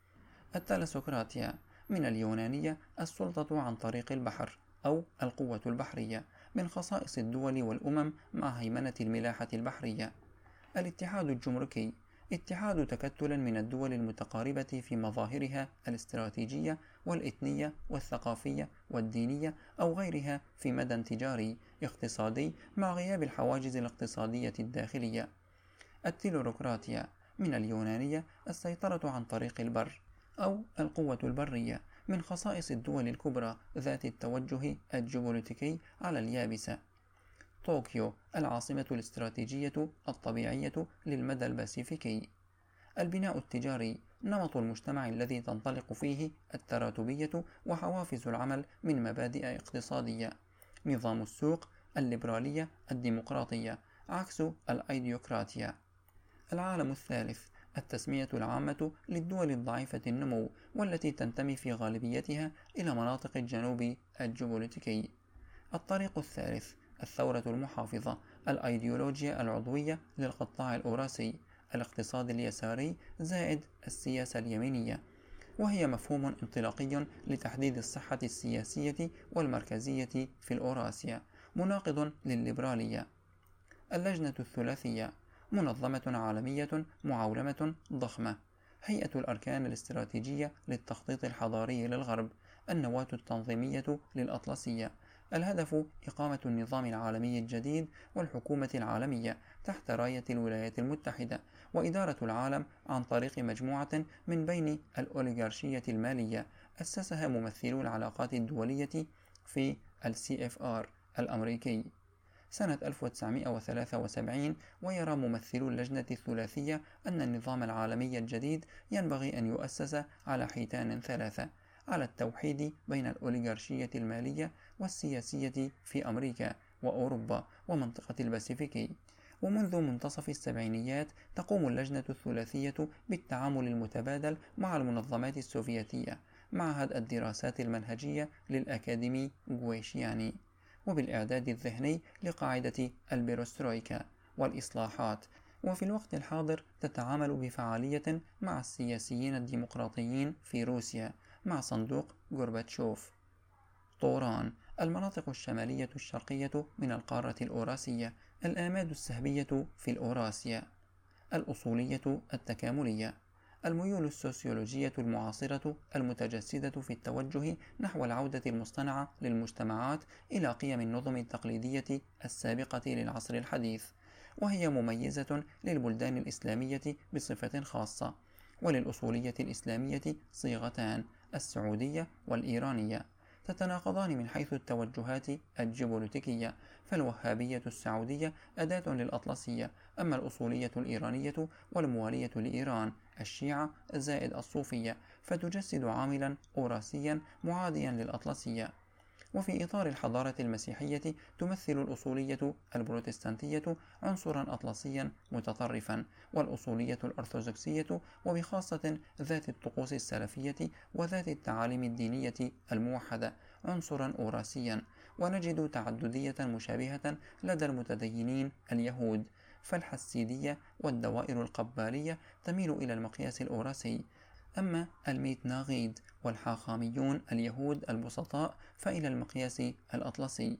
التلسوكراتيا من اليونانية السلطة عن طريق البحر أو القوة البحرية، من خصائص الدول والأمم مع هيمنة الملاحة البحرية. الاتحاد الجمركي اتحاد تكتل من الدول المتقاربة في مظاهرها الاستراتيجية والإثنية والثقافية والدينية أو غيرها في مدى تجاري اقتصادي مع غياب الحواجز الاقتصادية الداخلية. التيلوروقراطيا من اليونانية السيطرة عن طريق البر أو القوة البرية، من خصائص الدول الكبرى ذات التوجه الجيوبوليتيكي على اليابسة. طوكيو العاصمة الاستراتيجية الطبيعية للمدى الباسيفيكي. البناء التجاري نمط المجتمع الذي تنطلق فيه التراتبية وحوافز العمل من مبادئ اقتصادية. نظام السوق الليبرالية الديمقراطية عكس الأيديوقراطيا. العالم الثالث التسمية العامة للدول الضعيفة النمو والتي تنتمي في غالبيتها إلى مناطق الجنوب الجيوبوليتيكي. الطريق الثالث الثورة المحافظة الأيديولوجيا العضوية للقطاع الأوراسي، الاقتصاد اليساري زائد السياسة اليمينية، وهي مفهوم انطلاقي لتحديد الصحة السياسية والمركزية في الأوراسيا، مناقض للليبرالية. اللجنة الثلاثية منظمة عالمية معولمة ضخمة، هيئة الأركان الاستراتيجية للتخطيط الحضاري للغرب، النواة التنظيمية للأطلسية. الهدف إقامة النظام العالمي الجديد والحكومة العالمية تحت راية الولايات المتحدة، وإدارة العالم عن طريق مجموعة من بين الأوليغارشية المالية أسسها ممثلو العلاقات الدولية في ال سي إف آر الأمريكي سنة ألف وتسعمائة وثلاثة وسبعين. ويرى ممثلو اللجنة الثلاثية أن النظام العالمي الجديد ينبغي أن يؤسس على حيتان ثلاثة: على التوحيد بين الأوليغارشية المالية والسياسية في أمريكا وأوروبا ومنطقة الباسيفيكي. ومنذ منتصف السبعينيات تقوم اللجنة الثلاثية بالتعامل المتبادل مع المنظمات السوفيتية، معهد الدراسات المنهجية للأكاديمي غويشياني، وبالإعداد الذهني لقاعدة البيروسترويكا والإصلاحات. وفي الوقت الحاضر تتعامل بفعالية مع السياسيين الديمقراطيين في روسيا مع صندوق غورباتشوف. طوران المناطق الشمالية الشرقية من القارة الأوراسية، الآماد السهبية في الأوراسيا. الأصولية التكاملية الميول السوسيولوجية المعاصرة المتجسدة في التوجه نحو العودة المصطنعة للمجتمعات إلى قيم النظم التقليدية السابقة للعصر الحديث، وهي مميزة للبلدان الإسلامية بصفة خاصة. وللأصولية الإسلامية صيغتان: السعودية والإيرانية، تتناقضان من حيث التوجهات الجيوبوليتيكية، فالوهابية السعودية أداة للأطلسية، أما الأصولية الإيرانية والموالية لإيران الشيعة زائد الصوفية فتجسد عاملا أوراسيا معاديا للأطلسية. وفي إطار الحضارة المسيحية تمثل الأصولية البروتستانتية عنصرا أطلسيا متطرفا، والأصولية الأرثوذكسية وبخاصة ذات الطقوس السلفية وذات التعاليم الدينية الموحدة عنصرا أوراسيا. ونجد تعددية مشابهة لدى المتدينين اليهود، فالحسيدية والدوائر القبالية تميل إلى المقياس الأوراسي، أما الميتناغيد والحاخاميون اليهود البسطاء فإلى المقياس الأطلسي.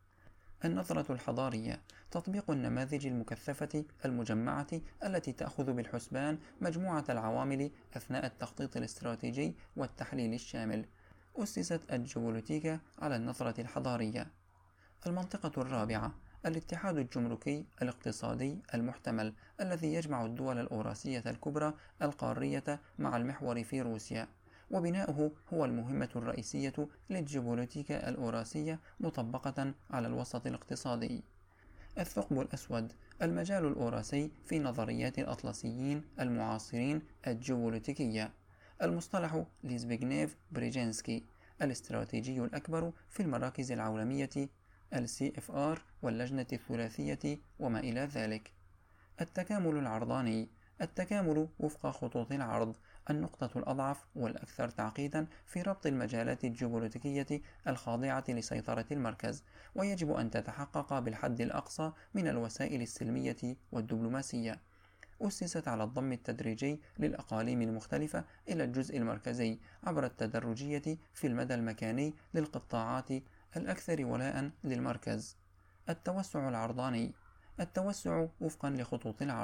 النظرة الحضارية تطبيق النماذج المكثفة المجمعة التي تأخذ بالحسبان مجموعة العوامل أثناء التخطيط الاستراتيجي والتحليل الشامل. أسست الجيوبوليتيكا على النظرة الحضارية. المنطقة الرابعة الاتحاد الجمركي الاقتصادي المحتمل الذي يجمع الدول الأوراسية الكبرى القارية مع المحور في روسيا، وبناؤه هو المهمة الرئيسية للجيوبوليتيكا الأوراسية مطبقة على الوسط الاقتصادي. الثقب الأسود المجال الأوراسي في نظريات الأطلسيين المعاصرين الجيوبوليتيكية. المصطلح لزبيغنيف بريجينسكي الاستراتيجي الأكبر في المراكز العولمية ال سي إف آر واللجنة الثلاثية وما إلى ذلك. التكامل العرضاني التكامل وفق خطوط العرض، النقطة الأضعف والأكثر تعقيدا في ربط المجالات الجيوبوليتيكية الخاضعة لسيطرة المركز، ويجب أن تتحقق بالحد الأقصى من الوسائل السلمية والدبلوماسية. أسست على الضم التدريجي للأقاليم المختلفة إلى الجزء المركزي عبر التدرجية في المدى المكاني للقطاعات الأكثر ولاء للمركز. التوسع العرضاني التوسع وفقا لخطوط العرض،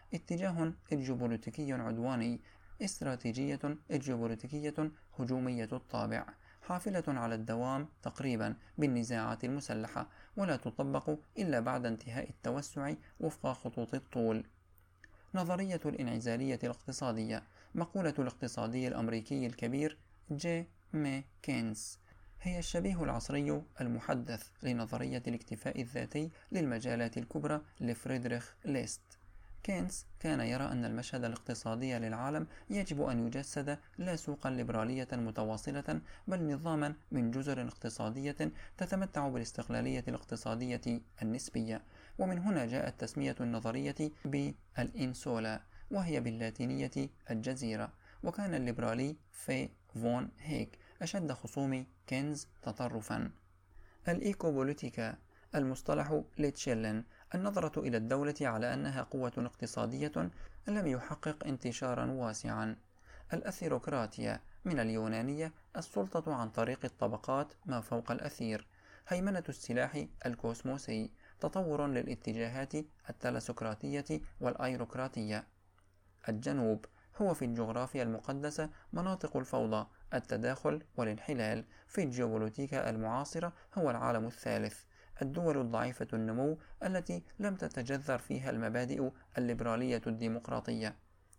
اتجاه جيوبوليتيكي عدواني، استراتيجية جيوبوليتيكية هجومية الطابع، حافلة على الدوام تقريبا بالنزاعات المسلحة، ولا تطبق إلا بعد انتهاء التوسع وفق خطوط الطول. نظرية الانعزالية الاقتصادية، مقولة الاقتصادي الأمريكي الكبير جي مي كينز، هي الشبيه العصري المحدث لنظرية الاكتفاء الذاتي للمجالات الكبرى لفريدريخ ليست. كينز كان يرى أن المشهد الاقتصادي للعالم يجب أن يجسد لا سوقا ليبرالية متواصلة، بل نظاما من جزر اقتصادية تتمتع بالاستقلالية الاقتصادية النسبية. ومن هنا جاءت تسمية النظرية بالإنسولا، وهي باللاتينية الجزيرة. وكان الليبرالي في فون هيك أشد خصوم كينز تطرفا. الإيكوبوليتيكا، المصطلح لتشيلن، النظرة إلى الدولة على أنها قوة اقتصادية لم يحقق انتشارا واسعا. الأثيروقراطيا، من اليونانية السلطة عن طريق الطبقات ما فوق الأثير. هيمنة السلاح الكوسموسي، تطور للاتجاهات التلاسقراطية والأيروقراطية. الجنوب هو في الجغرافيا المقدسة مناطق الفوضى، التداخل والانحلال. في الجيوبوليتيكا المعاصرة هو العالم الثالث، الدول الضعيفة النمو التي لم تتجذر فيها المبادئ الليبرالية الديمقراطية.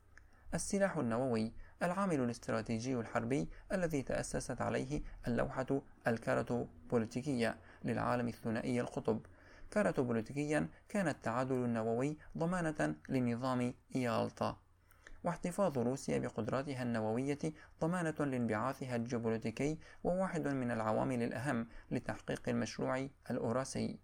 السلاح النووي، العامل الاستراتيجي الحربي الذي تأسست عليه اللوحة الكارتوبوليتيكية للعالم الثنائي القطب. كارتوبوليتيكيا كان التعادل النووي ضمانة لنظام يالطا، واحتفاظ روسيا بقدراتها النووية ضمانة لانبعاثها الجيوبوليتيكي، وواحد من العوامل الأهم لتحقيق المشروع الأوراسي.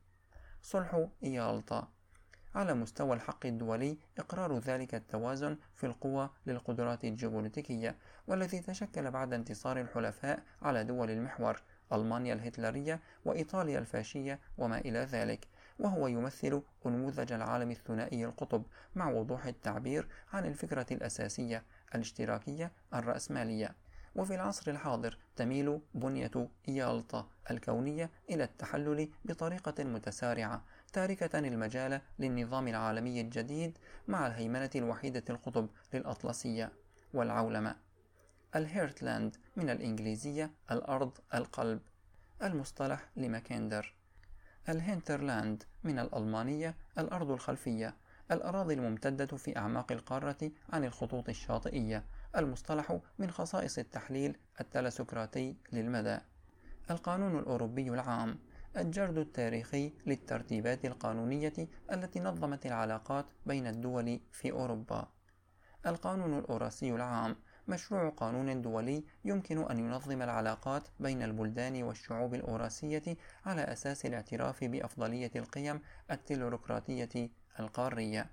صلح يالطا، على مستوى الحق الدولي إقرار ذلك التوازن في القوى للقدرات الجيوبوليتيكية، والذي تشكل بعد انتصار الحلفاء على دول المحور، ألمانيا الهتلرية وإيطاليا الفاشية وما إلى ذلك، وهو يمثل أنموذج العالم الثنائي القطب مع وضوح التعبير عن الفكرة الأساسية الاشتراكية الرأسمالية. وفي العصر الحاضر تميل بنية يالطا الكونية إلى التحلل بطريقة متسارعة، تاركة المجال للنظام العالمي الجديد مع الهيمنة الوحيدة القطب للأطلسية والعولمة. الهيرتلاند، من الإنجليزية الأرض القلب، المصطلح لماكندر. الهينترلاند، من الألمانية الأرض الخلفية، الأراضي الممتدة في أعماق القارة عن الخطوط الشاطئية، المصطلح من خصائص التحليل التلاسقراطي للمدى. القانون الأوروبي العام، الجرد التاريخي للترتيبات القانونية التي نظمت العلاقات بين الدول في أوروبا. القانون الأوراسي العام، مشروع قانون دولي يمكن أن ينظم العلاقات بين البلدان والشعوب الأوراسية على أساس الاعتراف بأفضلية القيم التلوروقراطية القارية.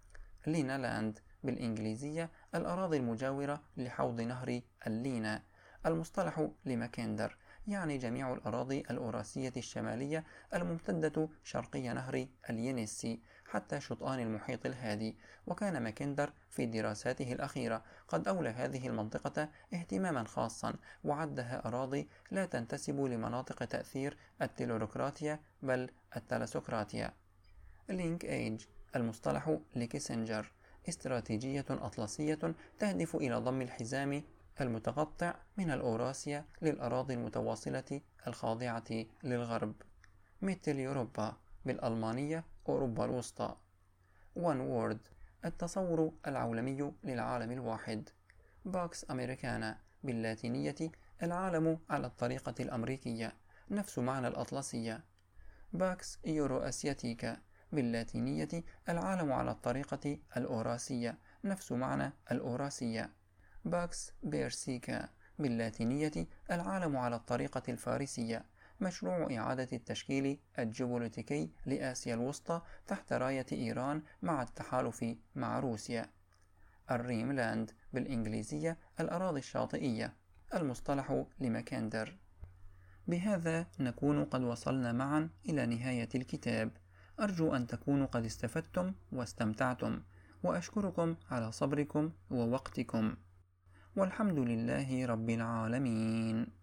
لينالاند، بالإنجليزية الأراضي المجاورة لحوض نهر اللينا، المصطلح لماكندر، يعني جميع الأراضي الأوراسية الشمالية الممتدة شرقي نهر الينيسي حتى شطآن المحيط الهادي. وكان ماكندر في دراساته الأخيرة قد أولى هذه المنطقة اهتماما خاصا، وعدها أراضي لا تنتسب لمناطق تأثير التلوروقراطيا بل التلاسقراطيا. لينك ايج، المصطلح لكيسنجر، استراتيجية أطلسية تهدف إلى ضم الحزام المتقطع من الأوراسيا للأراضي المتواصلة الخاضعة للغرب. مثل أوروبا، بالألمانية أوروبا الوسطى. One World، التصور العولمي للعالم الواحد. باكس أمريكانا، باللاتينية العالم على الطريقة الأمريكية، نفس معنى الأطلسية. باكس يورو أسياتيكا، باللاتينية العالم على الطريقة الأوراسية، نفس معنى الأوراسية. باكس بيرسيكا، باللاتينية العالم على الطريقة الفارسية، مشروع إعادة التشكيل الجيوبوليتيكي لآسيا الوسطى تحت راية إيران مع التحالف مع روسيا. الريملاند، بالإنجليزية الأراضي الشاطئية، المصطلح لماكندر. بهذا نكون قد وصلنا معا إلى نهاية الكتاب. أرجو أن تكونوا قد استفدتم واستمتعتم، وأشكركم على صبركم ووقتكم، والحمد لله رب العالمين.